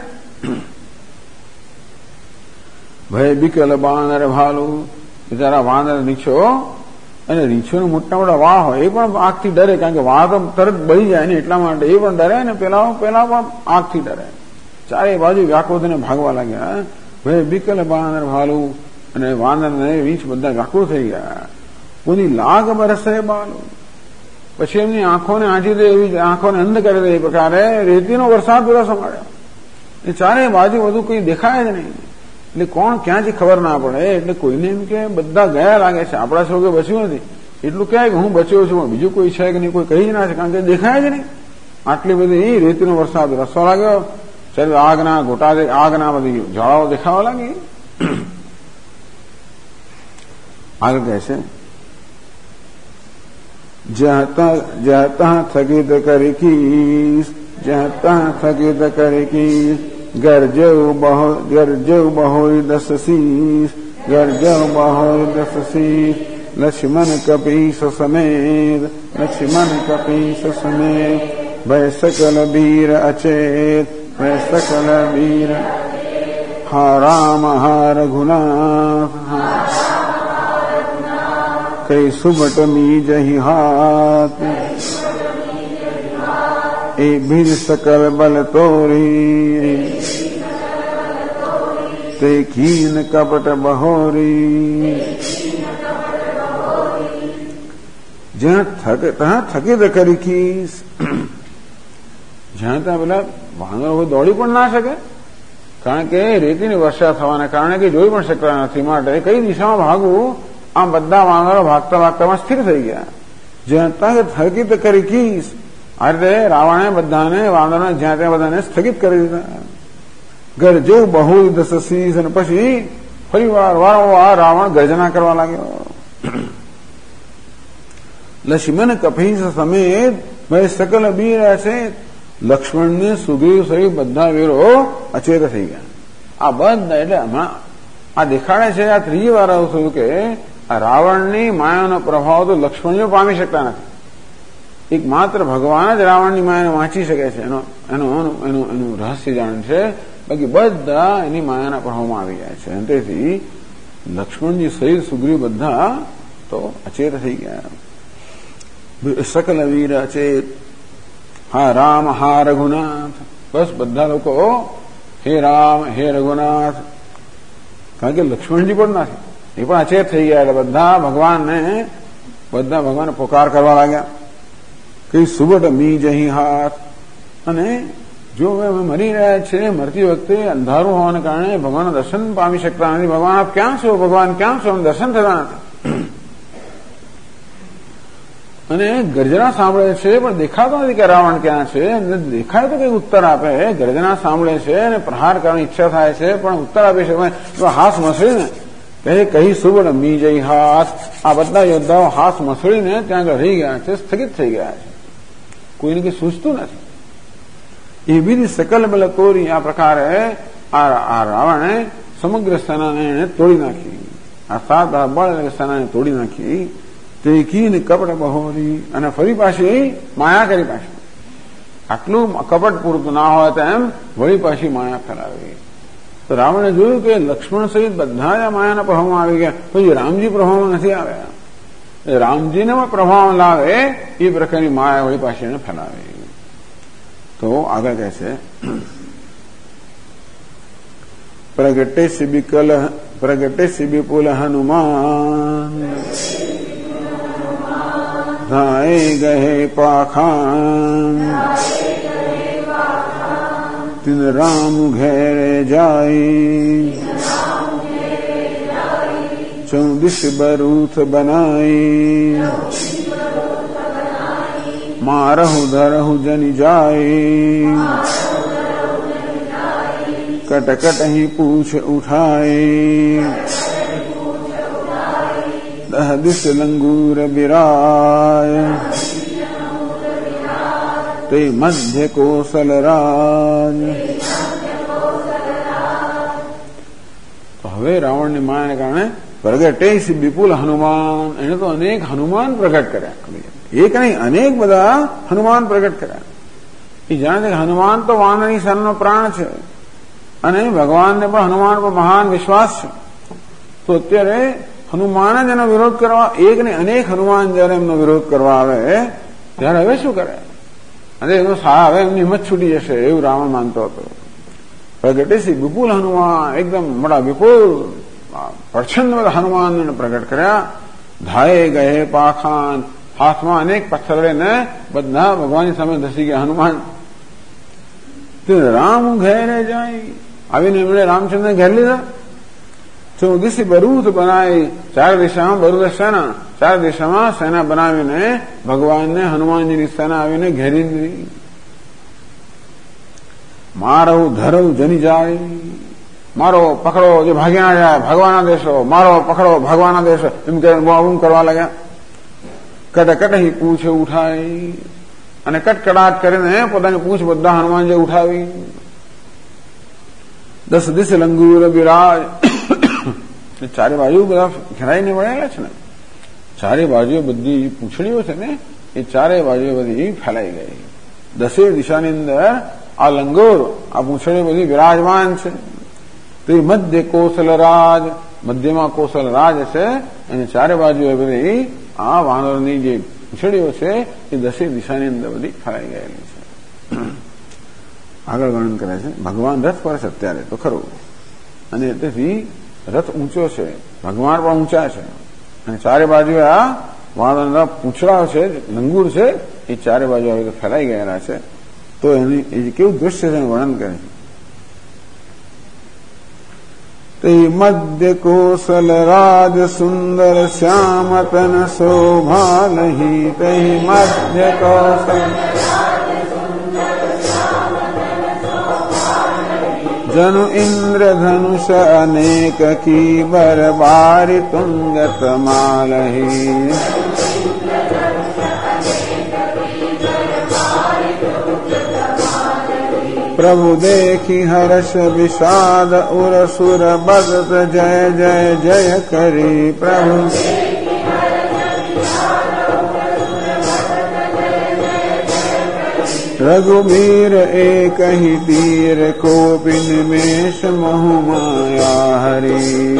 ભય બિકલ બાનર ભાલુ. બિચારા વાનર રીંછો, અને રીંછોનો મોટા મોટા વાહ હોય એ પણ આગથી ડરે, કારણ કે વાહ તો તરત બળી જાય ને એટલા માટે એ પણ ડરે, ને પેલા પણ આગથી ડરે. ચારે બાજુ વ્યાકુળ થઈને ભાગવા લાગ્યા. ભય બિકલ બાનર ભાલુ. અને વાનર ને રીંછ બધા વ્યાકુળ થઈ ગયા. કોની લાગ બરસે બાલુ. પછી એમની આંખોને આંચી દે એવી, આંખોને અંધ કરી દે એ પ્રકારે રેતીનો વરસાદ વરસવા માંડ્યો. એ ચારે બાજુ બધું કઈ દેખાય જ નહીં. એટલે કોણ ક્યાંથી ખબર ના પડે. એટલે કોઈને એમ કે બધા ગયા લાગે છે, આપણા સૌ કે બચ્યું નથી. એટલું ક્યાંય કે હું બચ્યો છું, બીજું કોઈ છે કે નહીં, કોઈ કહી જ ના છે, કારણ કે દેખાય જ નહીં. આટલી બધી રેતીનો વરસાદ વરસવા લાગ્યો. આગના ગોટા, આગના બધી જ્વાળાઓ દેખાવા લાગી. આગળ કહે છે જહતા થકિત કરી કીસ. જહતા થકિત કરી કીસ. ગરજવ બહોરી 10 શીશ. ગરજવ બહોરી 10 શીશ. લક્ષ્મણ કપીશ સમેત. લક્ષ્મણ કપીશ સમેત. ભય સકલ વીર અચેત. ભય સકલ વીર. હા રામ હા રઘુનાથ. કઈ સુબટ મી જહી હાથ. એ ભીર સકલ બલ તોરી. તે કીન કપટ બહોરી. જ્યાં થકિત કરી કીસ. જ્યાં ત્યાં પેલા વાનરો દોડી પણ ના શકે, કારણ કે રેતીની વર્ષા થવાના કારણે કે જોઈ પણ શકતા નથી. માટે કઈ દિશામાં ભાગવું, આમ બધા વાનરો ભાગતા ભાગતામાં સ્થિર થઈ ગયા. જ્યાં ત્યાં થકિત કરી કીસ. આ રીતે રાવણે બધાને વાનરોને જ્યાં ત્યાં બધાને સ્થગિત કરી દીધા. ગરજો બહુ 10 શીશ. અને પછી ફરી વારંવાર રાવણ ગર્જના કરવા લાગ્યો. લક્ષ્મણ કપીશ સમેત. ભાઈ સકલ વીર છે. લક્ષ્મણને સુગ્રીવ સહિત બધા વીરો અચેત થઈ ગયા. આ બધા એટલે હમણાં આ દેખાડે છે, આ ત્રીજી વાર આવું થયું કે આ રાવણની માયાનો પ્રભાવ તો લક્ષ્મણીઓ પામી શકતા નથી. એક માત્ર ભગવાન જ રાવણની માયાને વાંચી શકે છે. એનું રહસ્ય જાણ છે. બાકી બધા એની માયાના પ્રભાવમાં આવી જાય છે. અને તેથી લક્ષ્મણજી સહિત સુગ્રીવ બધા તો અચેત થઈ ગયા. સકલ વીર અચેત. હા રામ હા રઘુનાથ. બસ બધા લોકો હે રામ હે રઘુનાથ. કારણ કે લક્ષ્મણજી પણ નથી, એ પણ અચેત થઈ ગયા. એટલે બધા ભગવાનને પોકાર કરવા લાગ્યા. કઈ સુબટ મી જહી હાથ. અને જો અમે મરી રહ્યા છે, મરતી વખતે અંધારું હોવાને કારણે ભગવાનના દર્શન પામી શકતા નથી. ભગવાન આપ ક્યાં છો, ભગવાન ક્યાં છો, દર્શન થતા નથી. અને ગર્જના સાંભળે છે પણ દેખાતો નથી કે રાવણ ક્યાં છે. દેખાય તો કઈ ઉત્તર આપે. ગર્જના સાંભળે છે અને પ્રહાર કરવાની ઈચ્છા થાય છે, પણ ઉત્તર આપી શકે હાથ મસળીને કહી સુબળ મી જઈ હાથ. આ બધા યોદ્ધાઓ હાથ મસળીને ત્યાં આગળ રહી ગયા છે, સ્થગિત થઈ ગયા છે. કોઈને કઈ સૂચતું નથી. એ બીજી સકલ બલ તોરી. આ પ્રકારે આ રાવણે સમગ્ર સેનાને એને તોડી નાખી. આ 7 બળ સેનાને તોડી નાખી. તે કીને કપટ બહોરી. અને ફરી પાછી માયા કરી. પાછી આટલું કપટ પૂરતું ના હોય તેમ વળી પાછી માયા ફેલાવી. તો રાવણે જોયું કે લક્ષ્મણ સહિત બધા જ માયાના પ્રભાવમાં આવી ગયા, પછી રામજી પ્રભાવમાં નથી આવ્યા. રામજીને પ્રભાવ લાવે એ પ્રકારની માયા વળી પાછી એને ફેલાવી. તો આગળ કહે છે પ્રગટે શિબિપુલ હનુમાન. ધાય ગહે પાખાન. तिन राम घेरे जाई, 14 बरूथ बनाई, मारहु धरहु जनि जाई, कट कट ही पूछ उठाई, 10 दिस लंगूर बिराय, ते मध्य कोसल राज। તો હવે રાવણની માયાને કારણે પ્રગટે વિપુલ હનુમાન, એને તો અનેક હનુમાન પ્રગટ કર્યા, એક નહીં અનેક બધા હનુમાન પ્રગટ કર્યા. એ જાણે છે હનુમાન તો વાનરની સરનો પ્રાણ છે અને ભગવાનને પણ હનુમાન પર મહાન વિશ્વાસ છે. તો અત્યારે હનુમાન જ એનો વિરોધ કરવા, એક ને અનેક હનુમાન જયારે એમનો વિરોધ કરવા આવે ત્યારે હવે શું કરે? અને એનો હવે એમની હિંમત છૂટી જશે એવું રાવણ માનતો હતો. પ્રગટે વિપુલ હનુમાન, એકદમ મોટા વિપુલ પ્રચંડ બધા હનુમાન પ્રગટ કર્યા. ધાયે ગયે પાખાન, હાથમાં અનેક પથ્થર લઈને બધા ભગવાનની સામે ધસી ગયા હનુમાન. રામ ઘેરે જાય, આવીને એમણે રામચંદ્ર ઘેર લીધા. 14 બરૂથ બનાવી, 4 દિશામાં બરૂદ સેના, 4 દિશામાં સેના બનાવીને ભગવાનને હનુમાનજીની સેના આવીને ઘેરી દીધી. મારો ધરવ જની જાય, મારો પકડો જે ભાગી ના જાય, ભગવાનના દેશો, મારો પકડો ભગવાનના દેશો, એમ કે બૂમ કરવા લાગ્યા. કટકટ પૂછે ઉઠાઈ, અને કટકડાટ કરીને પોતાની પૂછ બધા હનુમાનજી ઉઠાવી. 10 દિશ લંગૂર બિરાજ, ચારે બાજુ બધા ઘેરાઈને વળેલા છે ને, ચારે બાજુ બધી પૂંછડીઓ છે ને એ ચારે બાજુ બધી ફેલાઈ ગઈ. 10 દિશાની અંદર આ લંગોર, આ પૂંછડીઓ બધી વિરાજમાન છે. તો એ મધ્ય કોસલરાજ, મધ્યમાં કોસલરાજ છે અને ચારે બાજુ બધી આ વાનરની જે પૂંછડીઓ છે એ 10 દિશાની અંદર બધી ફેલાઈ ગયેલી છે. આગળ વર્ણન કરે છે, ભગવાન રથ પર છે અત્યારે તો ખરું, અને તેથી રથ ઊંચો છે, ભગવાન પણ ઊંચા છે, અને ચારે બાજુ આ વાનરના પૂંછડાઓ છે, લંગૂર છે, એ ચારે બાજુ હવે ફેલાઈ ગયેલા છે. તો એની કેવું દૃશ્ય છે એનું વર્ણન કરે છે. તે મધ્ય કોસલ રાજ સુંદર શ્યામ તન શોભા નહીં, તે મધ્ય કોસલ જનુ ઇન્દ્રધનુષ અનેક કી બરબારી તુંગત માલહી. પ્રભુ દેખી હર્ષ વિષાદ ઉરસુર બદત જય જય જય કરી. પ્રભુ રઘુબીર એક હી તીર, કોપિ નિમેષ મહુ માયા હરી.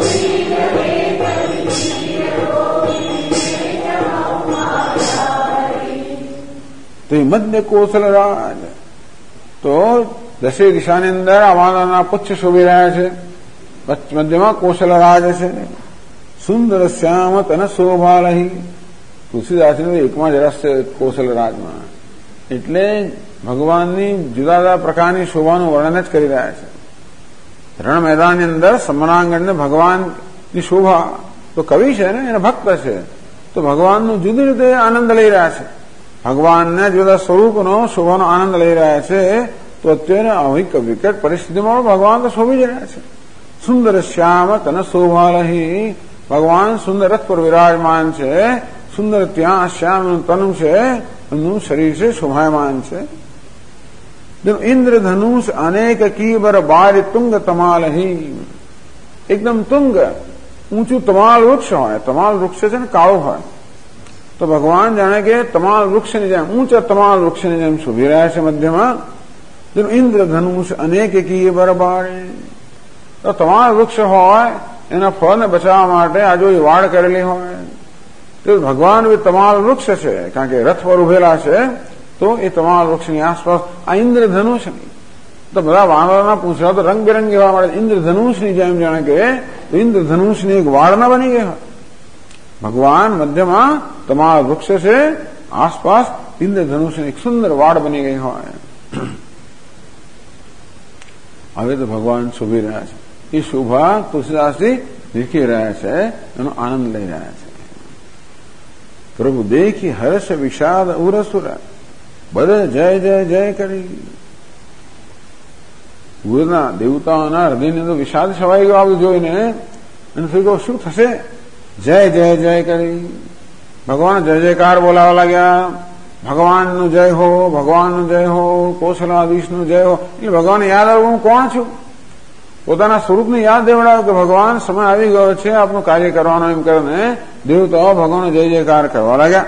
તો એ મધ્ય કોસલ રાજ, તો 10 દિશાની અંદર આ વાનરના પુચ્છ શોભી રહ્યા છે, મધ્યમાં કોસલ રાજ છે. સુંદર શ્યામ તન શોભા રહી, તુલસીદાસનું એકમાં જ રસ છે કોસલ રાજમાં, એટલે ભગવાનની જુદા જુદા પ્રકારની શોભાનું વર્ણન જ કરી રહ્યા છે. રણ મેદાનની અંદર સમરાંગણને ભગવાનની શોભા, તો કવિ છે ને એના ભક્ત છે, તો ભગવાનનું જુદી રીતે આનંદ લઈ રહ્યા છે, ભગવાનના જુદા સ્વરૂપનો શોભાનો આનંદ લઈ રહ્યા છે. તો અત્યારે આવી વિકટ પરિસ્થિતિમાં ભગવાન તો શોભી જ રહ્યા છે. સુંદર શ્યામ તન શોભા રહી, ભગવાન સુંદર રથ પર વિરાજમાન છે, સુંદર ત્યાં શ્યામનું તનુ છે, એમનું શરીર છે શોભાયમાન છે. ઇન્દ્રધનુષ અનેક કીબર બારી તુંગ તમાલહી, એકદમ તુંગ ઊંચું તમાલ વૃક્ષ હોય, તમાલ વૃક્ષ છે ને કાળો હોય, તો ભગવાન જાણે કે તમાલ વૃક્ષની જેમ, ઊંચા તમાલ વૃક્ષની જેમ શોભી રહ્યા છે મધ્યમાં. ઇન્દ્રધનુષ અનેક કીબર બારી, તો તમાલ વૃક્ષ હોય એના ફળને બચાવવા માટે આ જો વાડ કરેલી હોય, તો ભગવાન બી તમાલ વૃક્ષ છે, કારણ કે રથ પર ઉભેલા છે, તો એ તમાલ વૃક્ષની આસપાસ આ ઇન્દ્રધનુષની, તો બધા વાનરોના પૂંછડા તો રંગબેરંગી હોવા મળે, ઇન્દ્રધનુષની જેમ જાણે કે ઇન્દ્રધનુષની એક વાડના બની ગઈ હોય. ભગવાન મધ્યમાં તમાલ વૃક્ષ છે, આસપાસ ઇન્દ્રધનુષની એક સુંદર વાડ બની ગઈ હોય. હવે તો ભગવાન શોભી રહ્યા છે. એ શોભા તુલસીદાસજી દેખી રહ્યા છે, એનો આનંદ લઈ રહ્યા છે. પ્રભુ દેખી હર્ષ વિષાદ ઉરસુર બધા જય જય જય કરી. ગુરુના દેવતાઓના હૃદયની અંદર વિષાદ છવાઈ ગયો આ જોઈને. અને શું થશે? જય જય જય કરી ભગવાન જય જયકાર બોલાવા લાગ્યા. ભગવાનનું જય હો, ભગવાનનું જય હો, કૌશલાધીશનું જય હો. એટલે ભગવાનને યાદ આવ્યું હું કોણ છું. પોતાના સ્વરૂપને યાદ દેવડાવ્યું કે ભગવાન સમય આવી ગયો છે આપનું કાર્ય કરવાનો. એમ કરીને દેવતાઓ ભગવાનનો જય જયકાર કરવા લાગ્યા.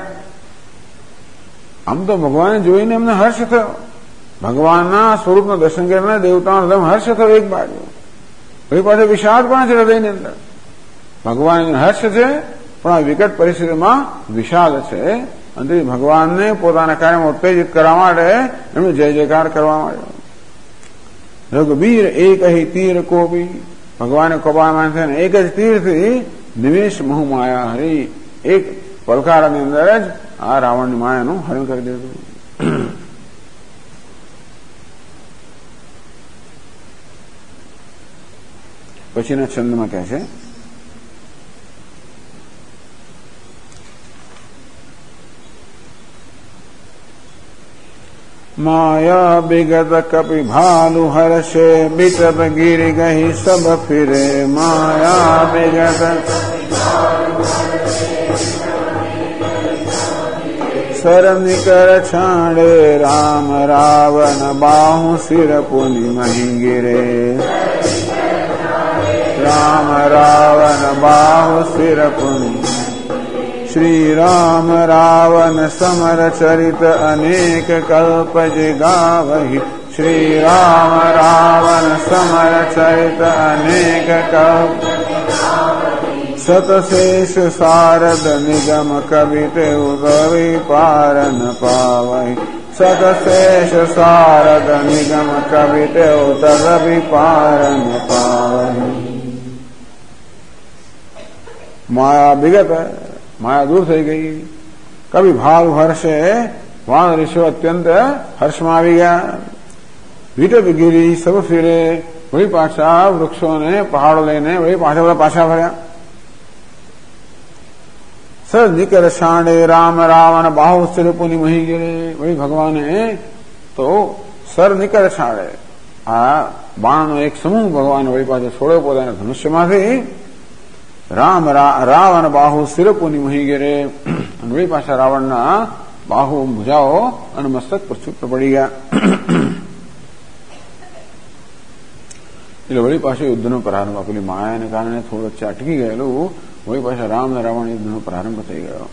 આમ તો ભગવાનને જોઈને એમને હર્ષ થયો. ભગવાનના સ્વરૂપનું દર્શન કરીને દેવતાઓનો હૃદય હર્ષ થયો એક બાજુ. એ પાસે વિષાદ પણ છે હૃદયની અંદર. ભગવાન હર્ષ છે પણ આ વિકટ પરિસ્થિતિમાં વિષાદ છે. અને ભગવાનને પોતાના કાર્યમાં ઉત્તેજિત કરવા માટે એમણે જય જયકાર કરવા માંડ્યો. રઘુબીર એક અહીં તીર કોપી ભગવાને કોપાયમાન થઈને એક જ તીરથી નિવેશ મહુ માયા હરી એક પલકારાની અંદર જ આ રાવણની માયાનું હરણ કરી દીધું. પછીના છંદમાં કહે છે माया बिगत कपि भालु हर्षे बिटप गिर गही सब फिरे. माया बिगत सर निकर छाड़े राम रावण बाहु सिर पुनि मही गिरे. राम रावण बाहु सिर पुनि. श्री राम रावण समर चरित अनेक कल्प जिगावहि. श्री राम रावण समर चरित अनेक कल्प. सतशेष सारद निगम कविते उदवि पार न पावहि. सतशेष सारद निगम कविते उदवि पार न पावहि. माया विगत माया दूर થઈ ગઈ. કવિ ભાવ હર્ષે વાણ ઋષિઓ અત્યંત હર્ષમાં આવી ગયા. વિટપ ગીરી સબ ફીરે વળી પાછા વૃક્ષોને પહાડો લઈને વળી પાછા ફર્યા. સર નિકર શાંડે રામ રાવણ બાહુ સ્થિર પુની મહી ગીરે. વળી ભગવાને તો સર નિકર શાંડે આ બાણનો એક સમૂહ ભગવાન વળી પાછો છોડ્યો પોતાના ધનુષ્યમાંથી. રામ રાવણ બાહુ સિરપુની મહી ગેરે. અને વળી પાછા રાવણના બાહુ ભુજાઓ અને મસ્તક પૃથ્વી પર પડી ગયા. એટલે વળી પાછું યુદ્ધનો પ્રારંભ આપેલી માયાને કારણે થોડું વચ્ચે અટકી ગયેલું. વળી પાછા રામ અને રાવણ યુદ્ધનો પ્રારંભ થઈ ગયો.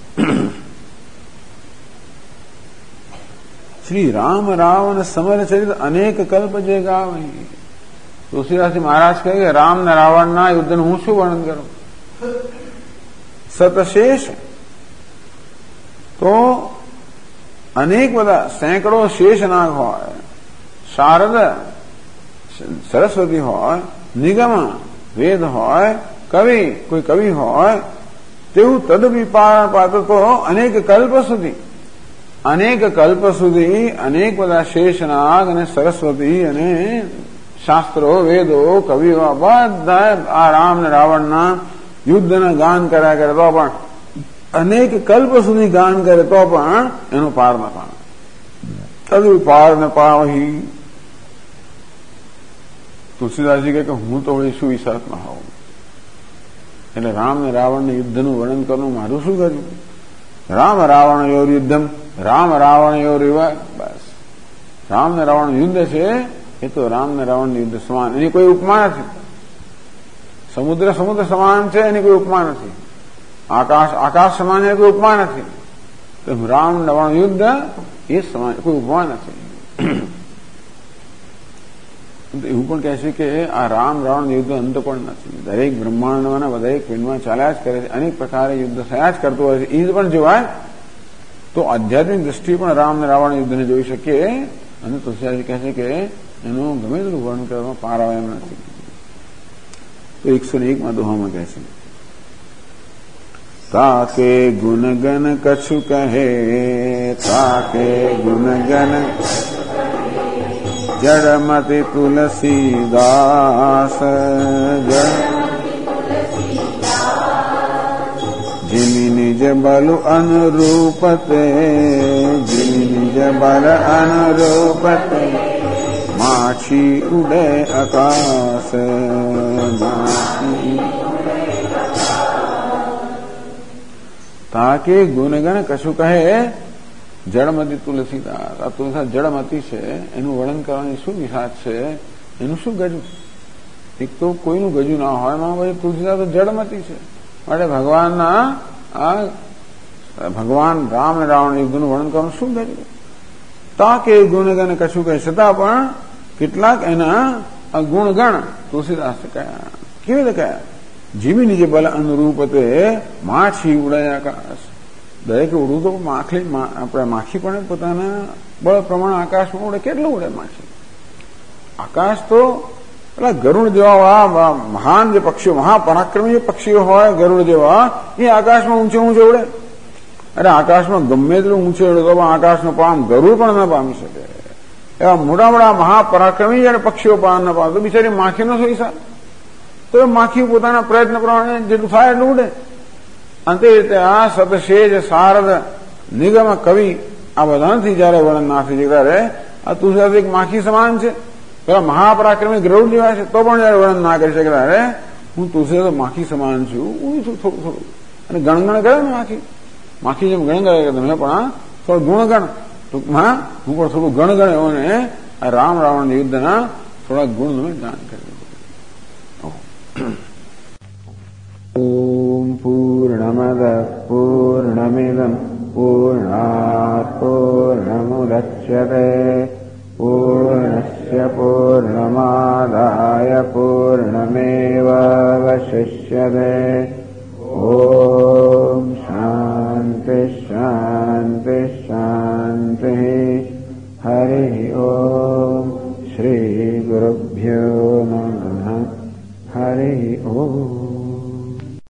શ્રી રામ રાવણ સમર ચરિત અનેક કલ્પ જે ગાવ. તુલસીદાસજી મહારાજ કહે કે રામ ને રાવણના યુદ્ધનું હું શું વર્ણન કરું. સતશેષ તો અનેક બધા સેંકડો શેષનાગ હોય. શારદ સરસ્વતી હોય. નિગમ વેદ હોય. કવિ કોઈ કવિ હોય. તેવું તદવિપાર તો અનેક કલ્પ સુધી અનેક બધા શેષનાગ અને સરસ્વતી અને શાસ્ત્રો વેદો કવિઓ બધા આ રામ ને રાવણના યુદ્ધના ગાન કર્યા કરે તો પણ અનેક કલ્પ સુધી ગાન કરે તો પણ એનો પાર ન પામે. તદુ પાર ન પાવહી. તુલસીદાસજી કહે કે હું તો વળી શું વિશ્વાસમાં હોઉં. એટલે રામ ને રાવણને યુદ્ધનું વર્ણન કરવું મારું શું કર્યું. રામ રાવણ યોર યુદ્ધમ રામ રાવણ યોર બસ. રામ ને રાવણ યુદ્ધ છે એ તો રામ ને રાવણ યુદ્ધ સમાન. એની કોઈ ઉપમા નથી. સમુદ્ર સમાન છે એની કોઈ ઉપમા નથી. આકાશ સમાન એની કોઈ ઉપમા નથી. તો રામ રાવણ યુદ્ધ એ સમાન કોઈ ઉપમા નથી. એવું પણ કહે છે કે આ રામ રાવણ યુદ્ધ અંત પણ નથી. દરેક બ્રહ્માંડમાં દરેક પિંડમાં ચાલ્યા જ કરે છે. અનેક પ્રકારે યુદ્ધ થયા જ કરતું હોય છે. એ પણ જોવાય તો આધ્યાત્મિક દ્રષ્ટિએ પણ રામ અને રાવણ યુદ્ધને જોઈ શકીએ. અને તુલસીદાસજી કહે છે કે એનું ગમે તેટલું વર્ણન કરવામાં પાર આવે એમ નથી. તો 101 દોહામાં કહે છે તાકે ગુણગન કછુ કહે. તાકે ગુણગન जड़मति तुलसीदास जिमि निज बल अनुरूपते जिमि निज बल अनुरूपते माछी उड़े आकाश ताके गुणगण कशु कहे જળમતી તુલસીદાસ. આ તુલસી જળમતી છે, એનું વર્ણન કરવાની શું વિહાત છે, એનું શું ગજું? એક તો કોઈનું ગજું ના હોય એમાં ભાઈ તુલસીદાસ તો જળમતી છે. માટે ભગવાનના આ ભગવાન રામ અને રાવણ યુદ્ધનું વર્ણન કરવાનું શું ગજું? તાકે ગુણગણ કશું કહે છતાં પણ કેટલાક એના ગુણગણ તુલસીદાસે કયા. કેવી રીતે કયા? જીવી નીચે બલ અનુરૂપતે માછી ઉડાય આકાશ. દરેક ઉડવું તો આપણે માખી પણ પોતાના બળ પ્રમાણે આકાશમાં ઉડે. કેટલું ઉડે માખી? આકાશ તો પેલા ગરુડ જેવા મહાન જે પક્ષીઓ, મહાપરાક્રમી જે પક્ષીઓ હોય ગરુડ જેવા, એ આકાશમાં ઊંચે ઊંચે ઉડે. અરે આકાશમાં ગમે તેટલું ઊંચે ઉડે તો પણ આકાશનો પામ ગરુડ પણ ન પામી શકે. એવા મોટા મોટા મહાપરાક્રમી જયારે પક્ષીઓ પાન ન પામે તો બિચારી માખીનો શું હિસાબ? તો એ માખી પોતાના પ્રયત્ન પ્રમાણે જેટલું થાય એટલું ઉડે. અંતે રીતે આ સતશેજ શારદ નિગમ કવિ આ બધાથી જયારે વર્ણન ના થઈ ત્યારે આ તુલસીદાસ એક માખી સમાન છે. પેલા મહાપરાક્રમી ગરુડ જેવા છે તો પણ જયારે વર્ણન ના કરી શકે ત્યારે હું તુલસીદાસ માખી સમાન છું, હું છું થોડું થોડું. અને ગણગણ કરે ને માખી જેમ ગણગણ કરે તમે પણ થોડું ગુણગણ ટૂંકમાં હું પણ થોડું ગણગણ એવોને આ રામ રાવણ યુદ્ધના થોડા ગુણ તમે જાણ કરી. ઓમ પૂર્ણમદ પૂર્ણમિદં પૂર્ણાત પૂર્ણમુદચ્યતે પૂર્ણસ્ય પૂર્ણમાદાય પૂર્ણમેવાવશિષ્યતે. ઓમ શાંતિ શાંતિ શાંતિ. હરિ ઓમ શ્રી ગુરુભ્યો નમઃ. હરિ ઓમ.